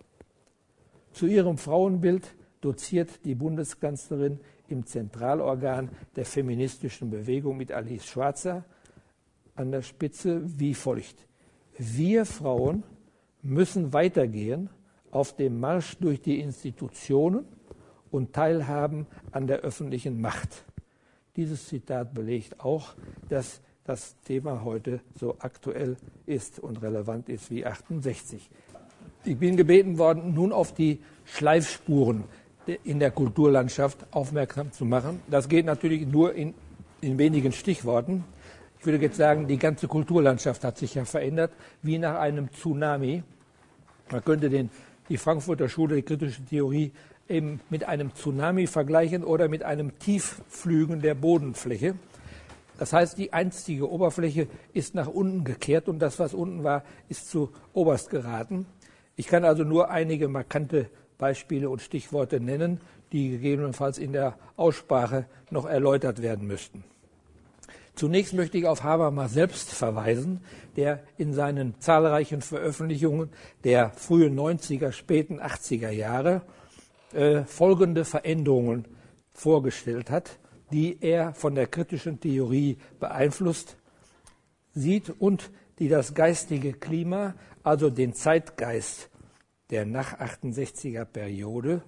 [SPEAKER 1] Zu ihrem Frauenbild doziert die Bundeskanzlerin im Zentralorgan der feministischen Bewegung mit Alice Schwarzer an der Spitze wie folgt: Wir Frauen müssen weitergehen auf dem Marsch durch die Institutionen und teilhaben an der öffentlichen Macht. Dieses Zitat belegt auch, dass das Thema heute so aktuell ist und relevant ist wie achtundsechzig. Ich bin gebeten worden, nun auf die Schleifspuren in der Kulturlandschaft aufmerksam zu machen. Das geht natürlich nur in, in wenigen Stichworten. Ich würde jetzt sagen, die ganze Kulturlandschaft hat sich ja verändert, wie nach einem Tsunami. Man könnte den, die Frankfurter Schule, die kritische Theorie, eben mit einem Tsunami vergleichen oder mit einem Tiefflügen der Bodenfläche. Das heißt, die einstige Oberfläche ist nach unten gekehrt und das, was unten war, ist zu oberst geraten. Ich kann also nur einige markante Beispiele und Stichworte nennen, die gegebenenfalls in der Aussprache noch erläutert werden müssten. Zunächst möchte ich auf Habermas selbst verweisen, der in seinen zahlreichen Veröffentlichungen der frühen neunziger, späten achtziger Jahre äh, folgende Veränderungen vorgestellt hat, die er von der kritischen Theorie beeinflusst sieht und die das geistige Klima, also den Zeitgeist der nach achtundsechziger Periode,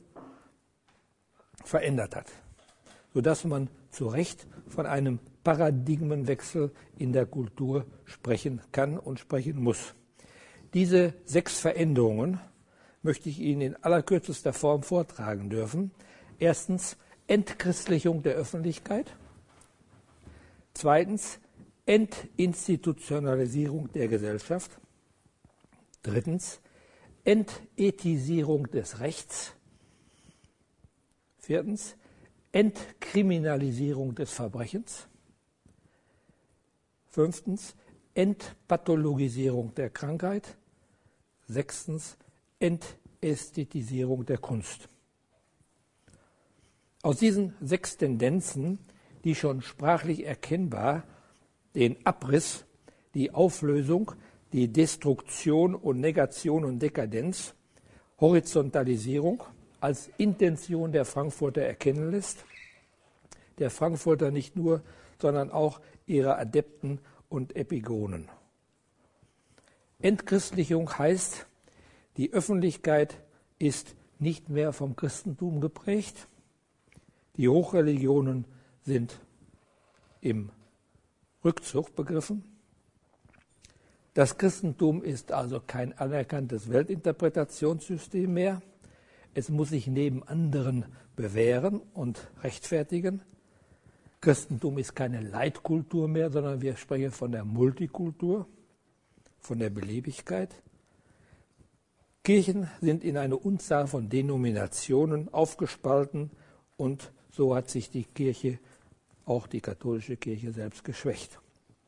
[SPEAKER 1] verändert hat, sodass man zu Recht von einem Paradigmenwechsel in der Kultur sprechen kann und sprechen muss. Diese sechs Veränderungen möchte ich Ihnen in allerkürzester Form vortragen dürfen. Erstens Entchristlichung der Öffentlichkeit. Zweitens Entinstitutionalisierung der Gesellschaft. Drittens Entethisierung des Rechts. Viertens Entkriminalisierung des Verbrechens. Fünftens Entpathologisierung der Krankheit. Sechstens Entästhetisierung der Kunst. Aus diesen sechs Tendenzen, die schon sprachlich erkennbar den Abriss, die Auflösung, die Destruktion und Negation und Dekadenz, Horizontalisierung als Intention der Frankfurter erkennen lässt, der Frankfurter nicht nur, sondern auch ihrer Adepten und Epigonen. Entchristlichung heißt, die Öffentlichkeit ist nicht mehr vom Christentum geprägt, die Hochreligionen sind im Rückzug begriffen. Das Christentum ist also kein anerkanntes Weltinterpretationssystem mehr. Es muss sich neben anderen bewähren und rechtfertigen. Christentum ist keine Leitkultur mehr, sondern wir sprechen von der Multikultur, von der Beliebigkeit. Kirchen sind in eine Unzahl von Denominationen aufgespalten und so hat sich die Kirche auch die katholische Kirche selbst geschwächt.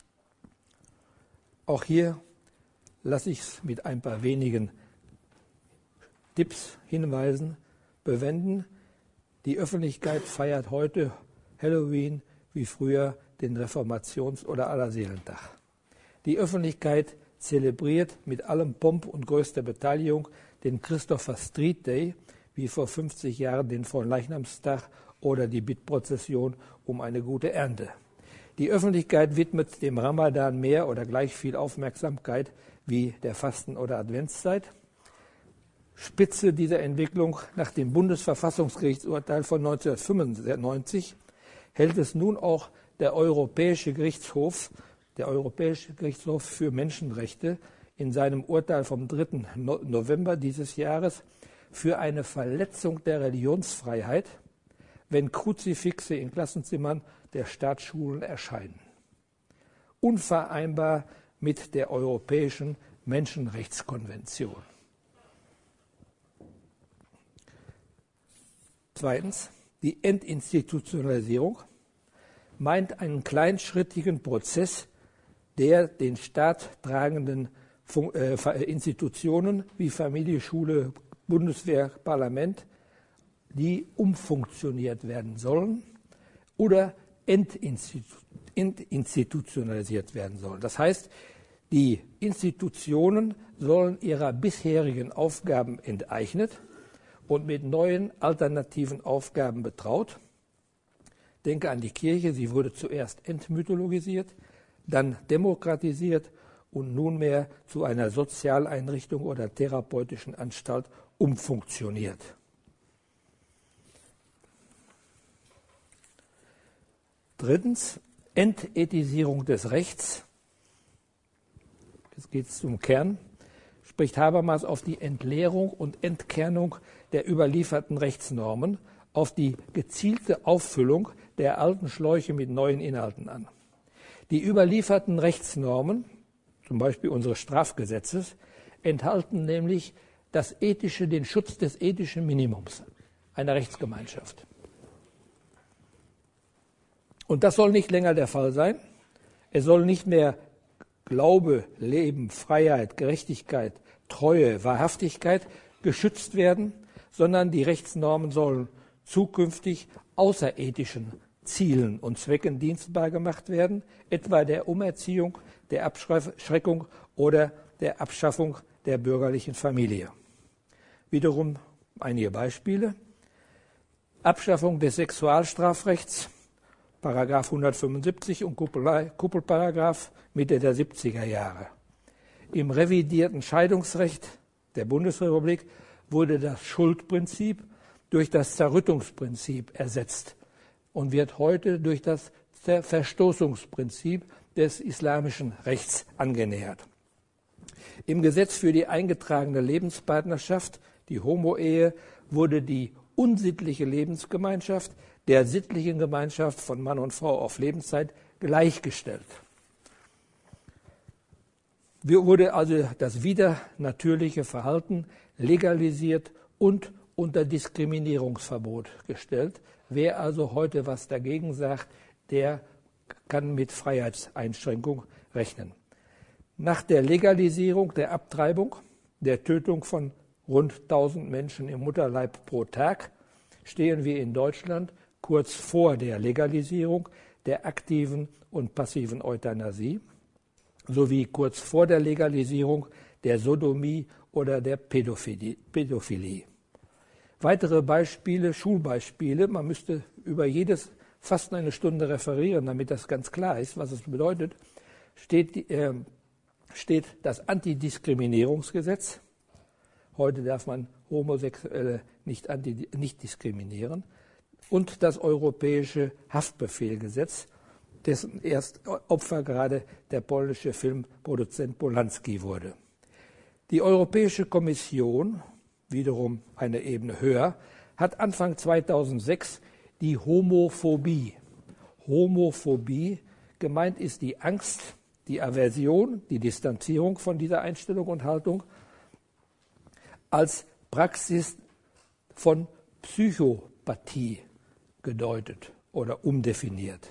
[SPEAKER 1] Auch hier lasse ich es mit ein paar wenigen Tipps, Hinweisen bewenden. Die Öffentlichkeit feiert heute Halloween wie früher den Reformations- oder Allerseelentag. Die Öffentlichkeit zelebriert mit allem Pomp und größter Beteiligung den Christopher Street Day, wie vor fünfzig Jahren den Fronleichnamstag oder die Bittprozession um eine gute Ernte. Die Öffentlichkeit widmet dem Ramadan mehr oder gleich viel Aufmerksamkeit wie der Fasten- oder Adventszeit. Spitze dieser Entwicklung nach dem Bundesverfassungsgerichtsurteil von neunzehnhundertfünfundneunzig hält es nun auch der Europäische Gerichtshof, der Europäische Gerichtshof für Menschenrechte in seinem Urteil vom dritten November dieses Jahres für eine Verletzung der Religionsfreiheit, wenn Kruzifixe in Klassenzimmern der Staatsschulen erscheinen. Unvereinbar mit der Europäischen Menschenrechtskonvention. Zweitens, die Entinstitutionalisierung meint einen kleinschrittigen Prozess, der den staattragenden Institutionen wie Familie, Schule, Bundeswehr, Parlament, die umfunktioniert werden sollen oder entinstitutionalisiert werden sollen. Das heißt, die Institutionen sollen ihrer bisherigen Aufgaben enteignet und mit neuen alternativen Aufgaben betraut. Denke an die Kirche, sie wurde zuerst entmythologisiert, dann demokratisiert und nunmehr zu einer Sozialeinrichtung oder therapeutischen Anstalt umfunktioniert. Drittens, Entethysierung des Rechts. Jetzt geht es zum Kern. Spricht Habermas auf die Entleerung und Entkernung der überlieferten Rechtsnormen, auf die gezielte Auffüllung der alten Schläuche mit neuen Inhalten an. Die überlieferten Rechtsnormen, zum Beispiel unseres Strafgesetzes, enthalten nämlich das ethische, den Schutz des ethischen Minimums einer Rechtsgemeinschaft. Und das soll nicht länger der Fall sein. Es soll nicht mehr Glaube, Leben, Freiheit, Gerechtigkeit, Treue, Wahrhaftigkeit geschützt werden, sondern die Rechtsnormen sollen zukünftig außerethischen Zielen und Zwecken dienstbar gemacht werden, etwa der Umerziehung, der Abschreckung oder der Abschaffung der bürgerlichen Familie. Wiederum einige Beispiele. Abschaffung des Sexualstrafrechts, Paragraph hundertfünfundsiebzig und Kuppelparagraph Mitte der siebziger Jahre. Im revidierten Scheidungsrecht der Bundesrepublik wurde das Schuldprinzip durch das Zerrüttungsprinzip ersetzt und wird heute durch das Verstoßungsprinzip des islamischen Rechts angenähert. Im Gesetz für die eingetragene Lebenspartnerschaft, die Homo-Ehe, wurde die unsittliche Lebensgemeinschaft der sittlichen Gemeinschaft von Mann und Frau auf Lebenszeit gleichgestellt. Wurde also das widernatürliche Verhalten legalisiert und unter Diskriminierungsverbot gestellt. Wer also heute was dagegen sagt, der kann mit Freiheitseinschränkung rechnen. Nach der Legalisierung der Abtreibung, der Tötung von rund tausend Menschen im Mutterleib pro Tag, stehen wir in Deutschland kurz vor der Legalisierung der aktiven und passiven Euthanasie sowie kurz vor der Legalisierung der Sodomie oder der Pädophilie. Pädophilie. Weitere Beispiele, Schulbeispiele, man müsste über jedes fast eine Stunde referieren, damit das ganz klar ist, was es bedeutet, steht, äh, steht das Antidiskriminierungsgesetz. Heute darf man Homosexuelle nicht, anti, nicht diskriminieren. Und das Europäische Haftbefehlgesetz, dessen erst Opfer gerade der polnische Filmproduzent Polanski wurde. Die Europäische Kommission, wiederum eine Ebene höher, hat Anfang zweitausendsechs die Homophobie. Homophobie, gemeint ist die Angst, die Aversion, die Distanzierung von dieser Einstellung und Haltung als Praxis von Psychopathie gedeutet oder umdefiniert.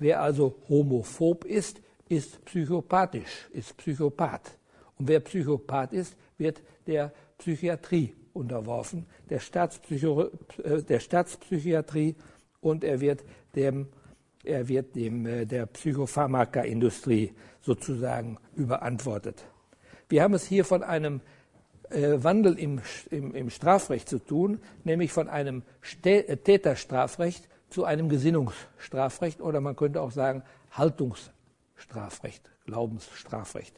[SPEAKER 1] Wer also homophob ist, ist psychopathisch, ist Psychopath. Und wer Psychopath ist, wird der Psychiatrie unterworfen, der, Staatspsycho, äh, der Staatspsychiatrie, und er wird dem, er wird dem äh, der Psychopharmaka-Industrie sozusagen überantwortet. Wir haben es hier von einem äh, Wandel im, im, im Strafrecht zu tun, nämlich von einem Stä- äh, Täterstrafrecht zu einem Gesinnungsstrafrecht, oder man könnte auch sagen Haltungsstrafrecht, Glaubensstrafrecht.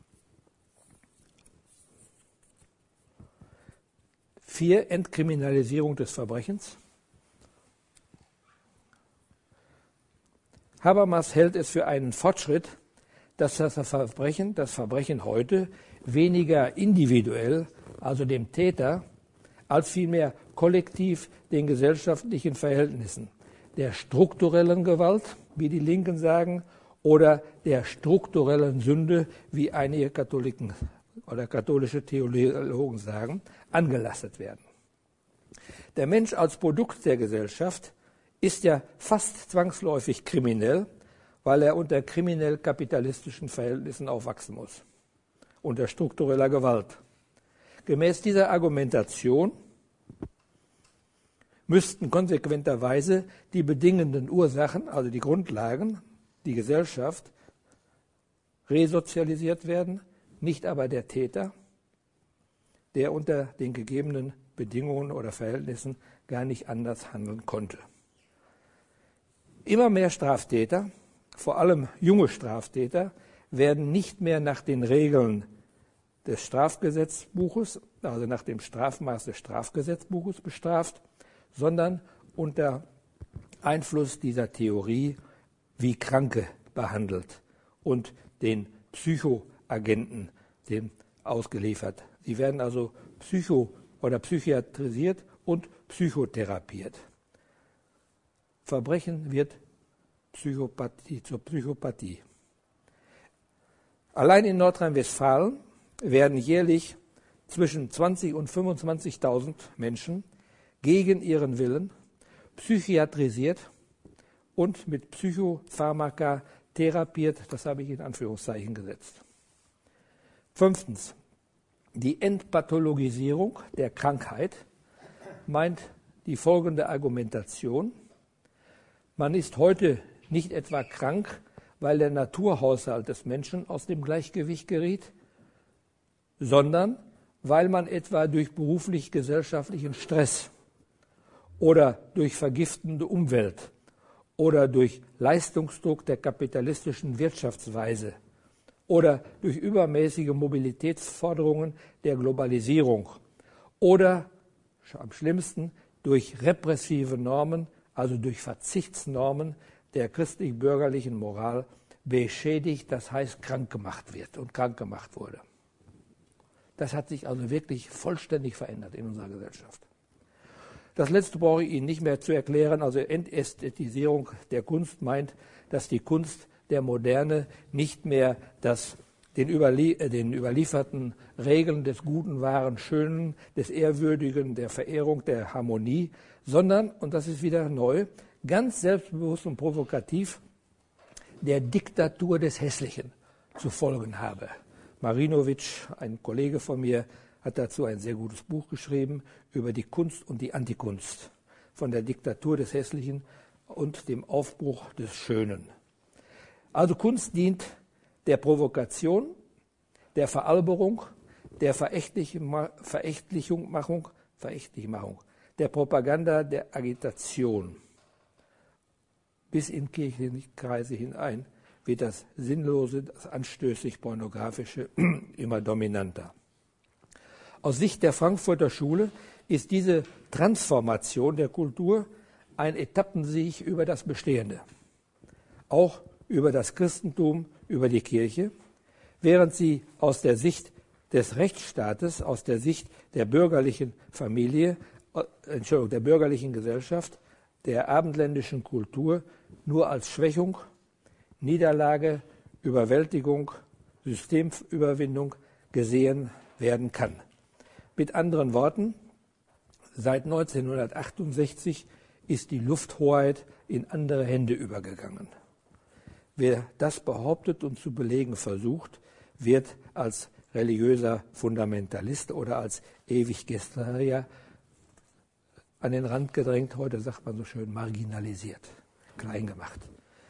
[SPEAKER 1] Vier, Entkriminalisierung des Verbrechens. Habermas hält es für einen Fortschritt, dass das Verbrechen, das Verbrechen heute weniger individuell, also dem Täter, als vielmehr kollektiv den gesellschaftlichen Verhältnissen, der strukturellen Gewalt, wie die Linken sagen, oder der strukturellen Sünde, wie einige Katholiken oder katholische Theologen sagen, angelastet werden. Der Mensch als Produkt der Gesellschaft ist ja fast zwangsläufig kriminell, weil er unter kriminell-kapitalistischen Verhältnissen aufwachsen muss, unter struktureller Gewalt. Gemäß dieser Argumentation müssten konsequenterweise die bedingenden Ursachen, also die Grundlagen, die Gesellschaft, resozialisiert werden, nicht aber der Täter, der unter den gegebenen Bedingungen oder Verhältnissen gar nicht anders handeln konnte. Immer mehr Straftäter, vor allem junge Straftäter, werden nicht mehr nach den Regeln des Strafgesetzbuches, also nach dem Strafmaß des Strafgesetzbuches bestraft, sondern unter Einfluss dieser Theorie wie Kranke behandelt und den Psychoagenten dem ausgeliefert. Sie werden also psycho- oder psychiatrisiert und psychotherapiert. Verbrechen wird Psychopathie zur Psychopathie. Allein in Nordrhein-Westfalen werden jährlich zwischen zwanzigtausend und fünfundzwanzigtausend Menschen gegen ihren Willen psychiatrisiert und mit Psychopharmaka therapiert, das habe ich in Anführungszeichen gesetzt. Fünftens, die Entpathologisierung der Krankheit meint die folgende Argumentation: Man ist heute nicht etwa krank, weil der Naturhaushalt des Menschen aus dem Gleichgewicht geriet, sondern weil man etwa durch beruflich-gesellschaftlichen Stress oder durch vergiftende Umwelt oder durch Leistungsdruck der kapitalistischen Wirtschaftsweise oder durch übermäßige Mobilitätsforderungen der Globalisierung oder, am schlimmsten, durch repressive Normen, also durch Verzichtsnormen der christlich-bürgerlichen Moral beschädigt, das heißt krank gemacht wird und krank gemacht wurde. Das hat sich also wirklich vollständig verändert in unserer Gesellschaft. Das Letzte brauche ich Ihnen nicht mehr zu erklären. Also Entästhetisierung der Kunst meint, dass die Kunst der Moderne nicht mehr das, den, überlie den überlieferten Regeln des Guten, Wahren, Schönen, des Ehrwürdigen, der Verehrung, der Harmonie, sondern, und das ist wieder neu, ganz selbstbewusst und provokativ der Diktatur des Hässlichen zu folgen habe. Marinowitsch, ein Kollege von mir, hat dazu ein sehr gutes Buch geschrieben über die Kunst und die Antikunst, von der Diktatur des Hässlichen und dem Aufbruch des Schönen. Also Kunst dient der Provokation, der Veralberung, der Verächtlichmachung, Verächtlichmachung, der Propaganda, der Agitation. Bis in Kirchenkreise hinein wird das Sinnlose, das anstößig-pornografische immer dominanter. Aus Sicht der Frankfurter Schule ist diese Transformation der Kultur ein Etappensieg über das Bestehende, auch über das Christentum, über die Kirche, während sie aus der Sicht des Rechtsstaates, aus der Sicht der bürgerlichen Familie, äh, Entschuldigung, der bürgerlichen Gesellschaft, der abendländischen Kultur nur als Schwächung, Niederlage, Überwältigung, Systemüberwindung gesehen werden kann. Mit anderen Worten, seit neunzehnhundertachtundsechzig ist die Lufthoheit in andere Hände übergegangen. Wer das behauptet und zu belegen versucht, wird als religiöser Fundamentalist oder als Ewiggestriger an den Rand gedrängt, heute sagt man so schön marginalisiert, klein gemacht.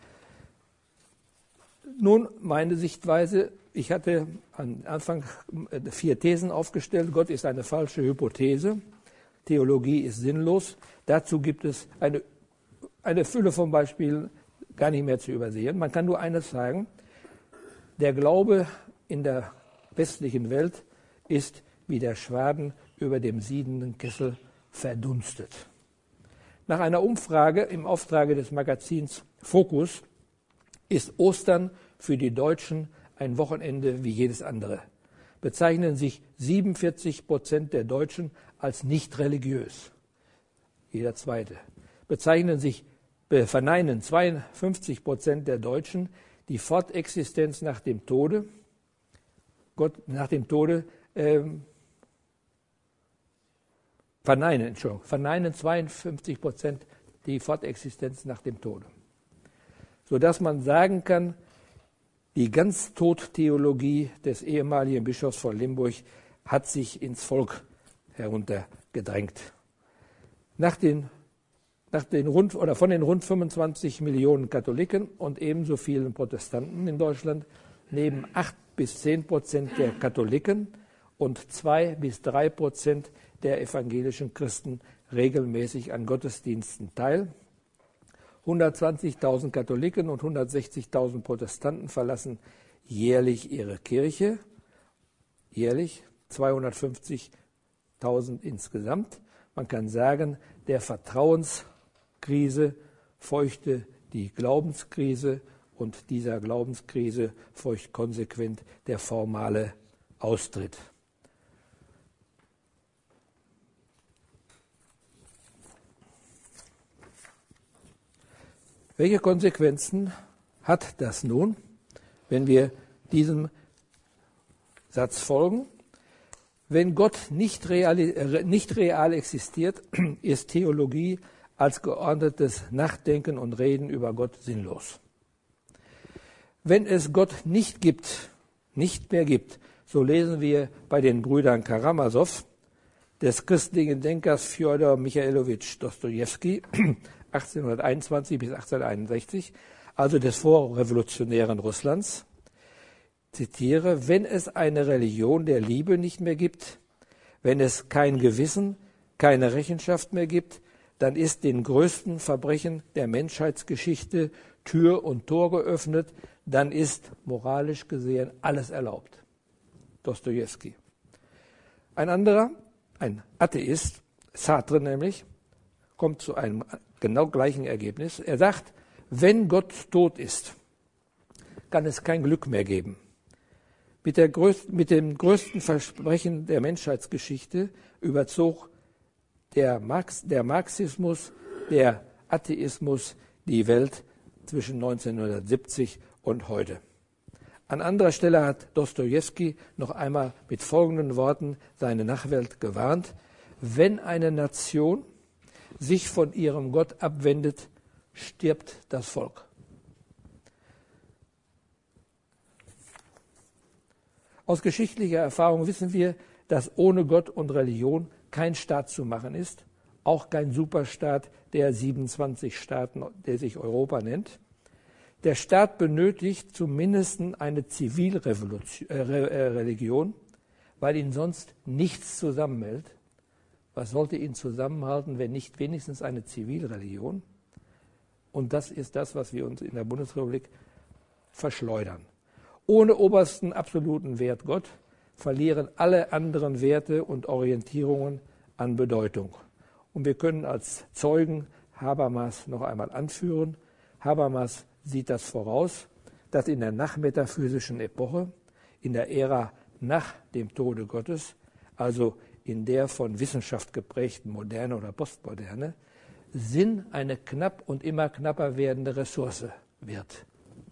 [SPEAKER 1] Nun meine Sichtweise, ich hatte am Anfang vier Thesen aufgestellt. Gott ist eine falsche Hypothese, Theologie ist sinnlos. Dazu gibt es eine, eine Fülle von Beispielen, gar nicht mehr zu übersehen. Man kann nur eines sagen, der Glaube in der westlichen Welt ist wie der Schwaden über dem siedenden Kessel verdunstet. Nach einer Umfrage im Auftrage des Magazins Focus ist Ostern für die Deutschen ein Wochenende wie jedes andere. Bezeichnen sich siebenundvierzig Prozent der Deutschen als nicht religiös. Jeder Zweite. Bezeichnen sich, verneinen zweiundfünfzig Prozent der Deutschen die Fortexistenz nach dem Tode. Gott nach dem Tode ähm, verneinen, Entschuldigung, verneinen zweiundfünfzig Prozent die Fortexistenz nach dem Tode. Sodass man sagen kann, die Ganztod-Theologie des ehemaligen Bischofs von Limburg hat sich ins Volk heruntergedrängt. Nach den, nach den rund, oder von den rund fünfundzwanzig Millionen Katholiken und ebenso vielen Protestanten in Deutschland nehmen acht bis zehn Prozent der Katholiken und zwei bis drei Prozent der evangelischen Christen regelmäßig an Gottesdiensten teil. hundertzwanzigtausend Katholiken und hundertsechzigtausend Protestanten verlassen jährlich ihre Kirche, jährlich zweihundertfünfzigtausend insgesamt. Man kann sagen, der Vertrauenskrise feuchte die Glaubenskrise und dieser Glaubenskrise folgt konsequent der formale Austritt. Welche Konsequenzen hat das nun, wenn wir diesem Satz folgen? Wenn Gott nicht real, nicht real existiert, ist Theologie als geordnetes Nachdenken und Reden über Gott sinnlos. Wenn es Gott nicht gibt, nicht mehr gibt, so lesen wir bei den Brüdern Karamasow, des christlichen Denkers Fjodor Michailowitsch Dostojewski, achtzehnhunderteinundzwanzig bis achtzehnhunderteinundsechzig, also des vorrevolutionären Russlands, zitiere, wenn es eine Religion der Liebe nicht mehr gibt, wenn es kein Gewissen, keine Rechenschaft mehr gibt, dann ist den größten Verbrechen der Menschheitsgeschichte Tür und Tor geöffnet, dann ist moralisch gesehen alles erlaubt. Dostojewski. Ein anderer, ein Atheist, Sartre nämlich, kommt zu einem genau gleichen Ergebnis. Er sagt, wenn Gott tot ist, kann es kein Glück mehr geben. Mit, der größten, mit dem größten Versprechen der Menschheitsgeschichte überzog der, Marx, der Marxismus, der Atheismus die Welt zwischen neunzehnhundertsiebzig und heute. An anderer Stelle hat Dostojewski noch einmal mit folgenden Worten seine Nachwelt gewarnt: Wenn eine Nation sich von ihrem Gott abwendet, stirbt das Volk. Aus geschichtlicher Erfahrung wissen wir, dass ohne Gott und Religion kein Staat zu machen ist, auch kein Superstaat der siebenundzwanzig Staaten, der sich Europa nennt. Der Staat benötigt zumindest eine Zivilreligion, weil ihn sonst nichts zusammenhält. Was sollte ihn zusammenhalten, wenn nicht wenigstens eine Zivilreligion? Und das ist das, was wir uns in der Bundesrepublik verschleudern. Ohne obersten absoluten Wert Gott verlieren alle anderen Werte und Orientierungen an Bedeutung. Und wir können als Zeugen Habermas noch einmal anführen. Habermas sieht das voraus, dass in der nachmetaphysischen Epoche, in der Ära nach dem Tode Gottes, also in der von Wissenschaft geprägten Moderne oder Postmoderne, Sinn eine knapp und immer knapper werdende Ressource wird.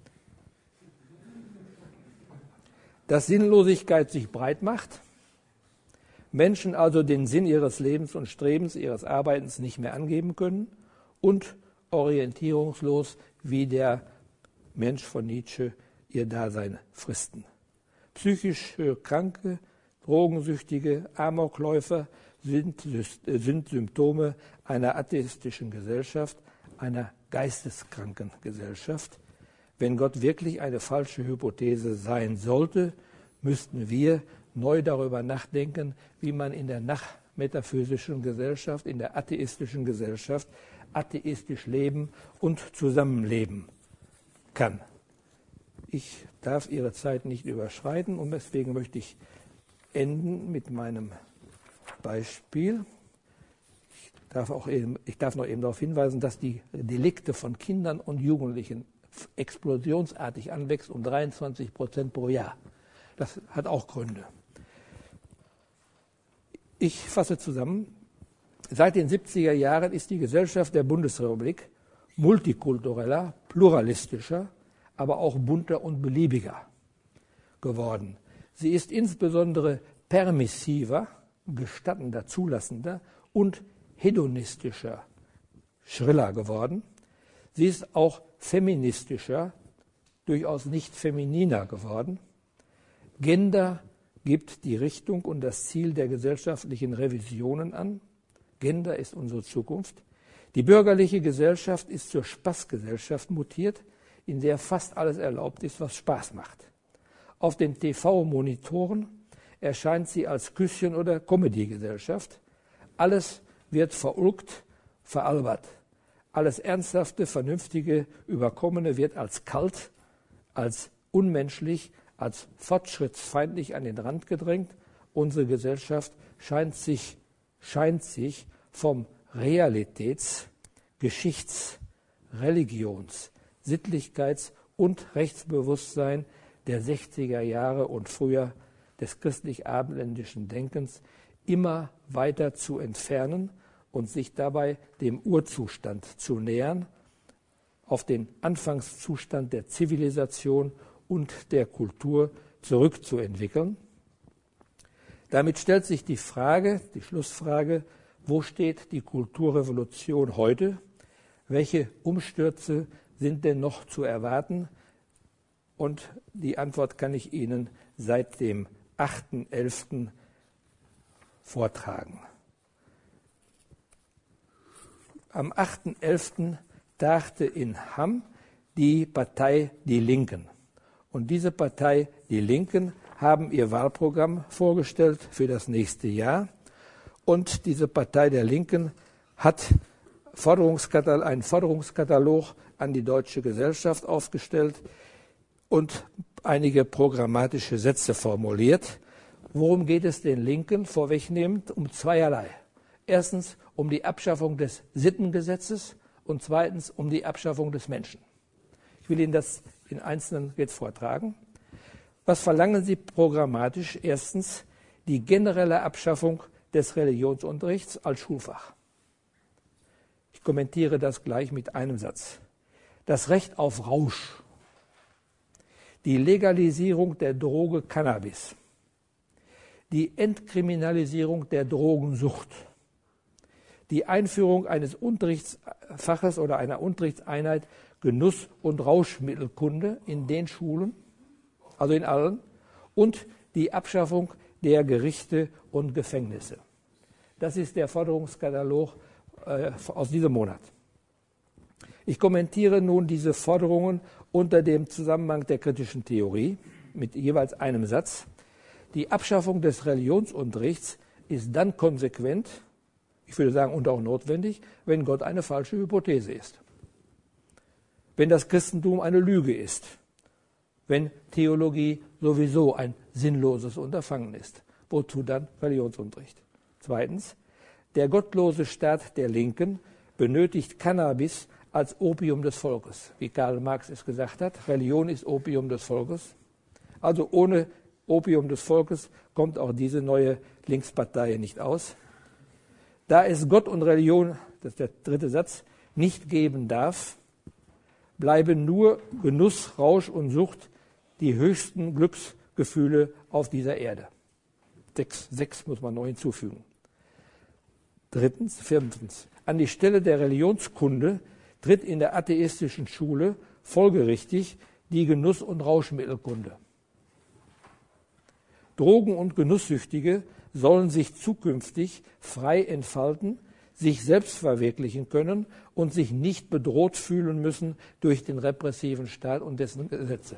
[SPEAKER 1] Dass Sinnlosigkeit sich breit macht, Menschen also den Sinn ihres Lebens und Strebens, ihres Arbeitens nicht mehr angeben können und orientierungslos wie der Mensch von Nietzsche ihr Dasein fristen. Psychisch Kranke, Drogensüchtige, Amokläufer sind, sind Symptome einer atheistischen Gesellschaft, einer geisteskranken Gesellschaft. Wenn Gott wirklich eine falsche Hypothese sein sollte, müssten wir neu darüber nachdenken, wie man in der nachmetaphysischen Gesellschaft, in der atheistischen Gesellschaft atheistisch leben und zusammenleben kann. Ich darf Ihre Zeit nicht überschreiten und deswegen möchte ich enden mit meinem Beispiel. Ich darf, auch eben, ich darf noch eben darauf hinweisen, dass die Delikte von Kindern und Jugendlichen explosionsartig anwächst um dreiundzwanzig Prozent pro Jahr. Das hat auch Gründe. Ich fasse zusammen. Seit den siebziger Jahren ist die Gesellschaft der Bundesrepublik multikultureller, pluralistischer, aber auch bunter und beliebiger geworden. Sie ist insbesondere permissiver, gestattender, zulassender und hedonistischer, schriller geworden. Sie ist auch feministischer, durchaus nicht femininer geworden. Gender gibt die Richtung und das Ziel der gesellschaftlichen Revisionen an. Gender ist unsere Zukunft. Die bürgerliche Gesellschaft ist zur Spaßgesellschaft mutiert, in der fast alles erlaubt ist, was Spaß macht. Auf den T V-Monitoren erscheint sie als Küsschen- oder Comedy-Gesellschaft. Alles wird verulgt, veralbert. Alles Ernsthafte, Vernünftige, Überkommene wird als kalt, als unmenschlich, als fortschrittsfeindlich an den Rand gedrängt. Unsere Gesellschaft scheint sich, scheint sich vom Realitäts-, Geschichts-, Religions-, Sittlichkeits- und Rechtsbewusstsein der sechziger Jahre und früher des christlich-abendländischen Denkens immer weiter zu entfernen und sich dabei dem Urzustand zu nähern, auf den Anfangszustand der Zivilisation und der Kultur zurückzuentwickeln. Damit stellt sich die Frage, die Schlussfrage, wo steht die Kulturrevolution heute? Welche Umstürze sind denn noch zu erwarten? Und die Antwort kann ich Ihnen seit dem achten elften vortragen. Am achten elften tagte in Hamm die Partei Die Linken. Und diese Partei Die Linken haben ihr Wahlprogramm vorgestellt für das nächste Jahr. Und diese Partei der Linken hat Forderungskatal- einen Forderungskatalog an die deutsche Gesellschaft aufgestellt und einige programmatische Sätze formuliert. Worum geht es den Linken vorwegnehmend? Um zweierlei. Erstens um die Abschaffung des Sittengesetzes und zweitens um die Abschaffung des Menschen. Ich will Ihnen das in Einzelnen jetzt vortragen. Was verlangen Sie programmatisch? Erstens die generelle Abschaffung des Religionsunterrichts als Schulfach. Ich kommentiere das gleich mit einem Satz. Das Recht auf Rausch, die Legalisierung der Droge Cannabis, die Entkriminalisierung der Drogensucht, die Einführung eines Unterrichtsfaches oder einer Unterrichtseinheit Genuss- und Rauschmittelkunde in den Schulen, also in allen, und die Abschaffung der Gerichte und Gefängnisse. Das ist der Forderungskatalog äh, aus diesem Monat. Ich kommentiere nun diese Forderungen unter dem Zusammenhang der kritischen Theorie mit jeweils einem Satz. Die Abschaffung des Religionsunterrichts ist dann konsequent, ich würde sagen und auch notwendig, wenn Gott eine falsche Hypothese ist. Wenn das Christentum eine Lüge ist. Wenn Theologie sowieso ein sinnloses Unterfangen ist. Wozu dann Religionsunterricht? Zweitens, der gottlose Staat der Linken benötigt Cannabis als Opium des Volkes. Wie Karl Marx es gesagt hat, Religion ist Opium des Volkes. Also ohne Opium des Volkes kommt auch diese neue Linkspartei nicht aus. Da es Gott und Religion, das ist der dritte Satz, nicht geben darf, bleiben nur Genuss, Rausch und Sucht die höchsten Glücksgefühle auf dieser Erde. Sechs, sechs muss man noch hinzufügen. Drittens, viertens, an die Stelle der Religionskunde tritt in der atheistischen Schule folgerichtig die Genuss- und Rauschmittelkunde. Drogen- und Genusssüchtige sollen sich zukünftig frei entfalten, sich selbst verwirklichen können und sich nicht bedroht fühlen müssen durch den repressiven Staat und dessen Gesetze.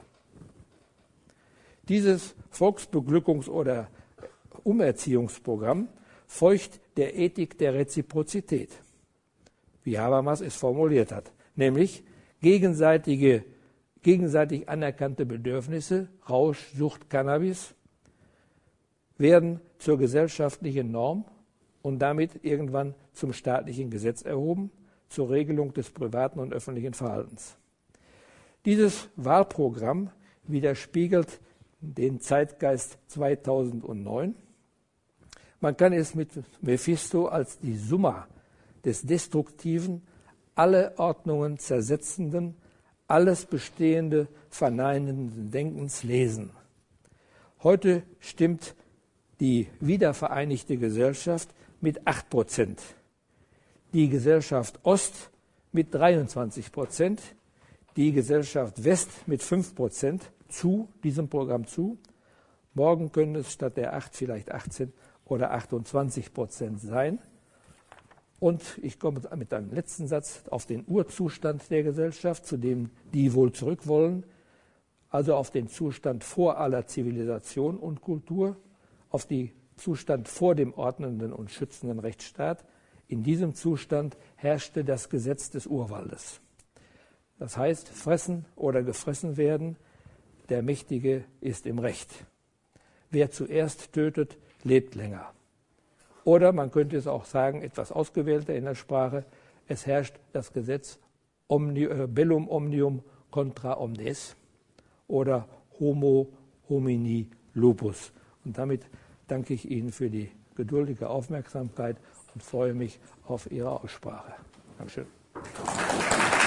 [SPEAKER 1] Dieses Volksbeglückungs- oder Umerziehungsprogramm folgt der Ethik der Reziprozität, wie Habermas es formuliert hat, nämlich gegenseitige, gegenseitig anerkannte Bedürfnisse, Rausch, Sucht, Cannabis, werden zur gesellschaftlichen Norm und damit irgendwann zum staatlichen Gesetz erhoben, zur Regelung des privaten und öffentlichen Verhaltens. Dieses Wahlprogramm widerspiegelt den Zeitgeist zweitausendneun. Man kann es mit Mephisto als die Summa des destruktiven, alle Ordnungen zersetzenden, alles Bestehende verneinenden Denkens lesen. Heute stimmt die wiedervereinigte Gesellschaft mit acht Prozent, die Gesellschaft Ost mit dreiundzwanzig Prozent, die Gesellschaft West mit fünf Prozent zu diesem Programm zu. Morgen können es statt der acht vielleicht achtzehn oder achtundzwanzig Prozent sein. Und ich komme mit einem letzten Satz auf den Urzustand der Gesellschaft, zu dem die wohl zurück wollen, also auf den Zustand vor aller Zivilisation und Kultur, auf den Zustand vor dem ordnenden und schützenden Rechtsstaat. In diesem Zustand herrschte das Gesetz des Urwaldes. Das heißt, fressen oder gefressen werden, der Mächtige ist im Recht. Wer zuerst tötet, lebt länger. Oder man könnte es auch sagen, etwas ausgewählter in der Sprache, es herrscht das Gesetz omni, äh, bellum omnium contra omnes oder homo homini lupus. Und damit danke ich Ihnen für die geduldige Aufmerksamkeit und freue mich auf Ihre Aussprache. Dankeschön.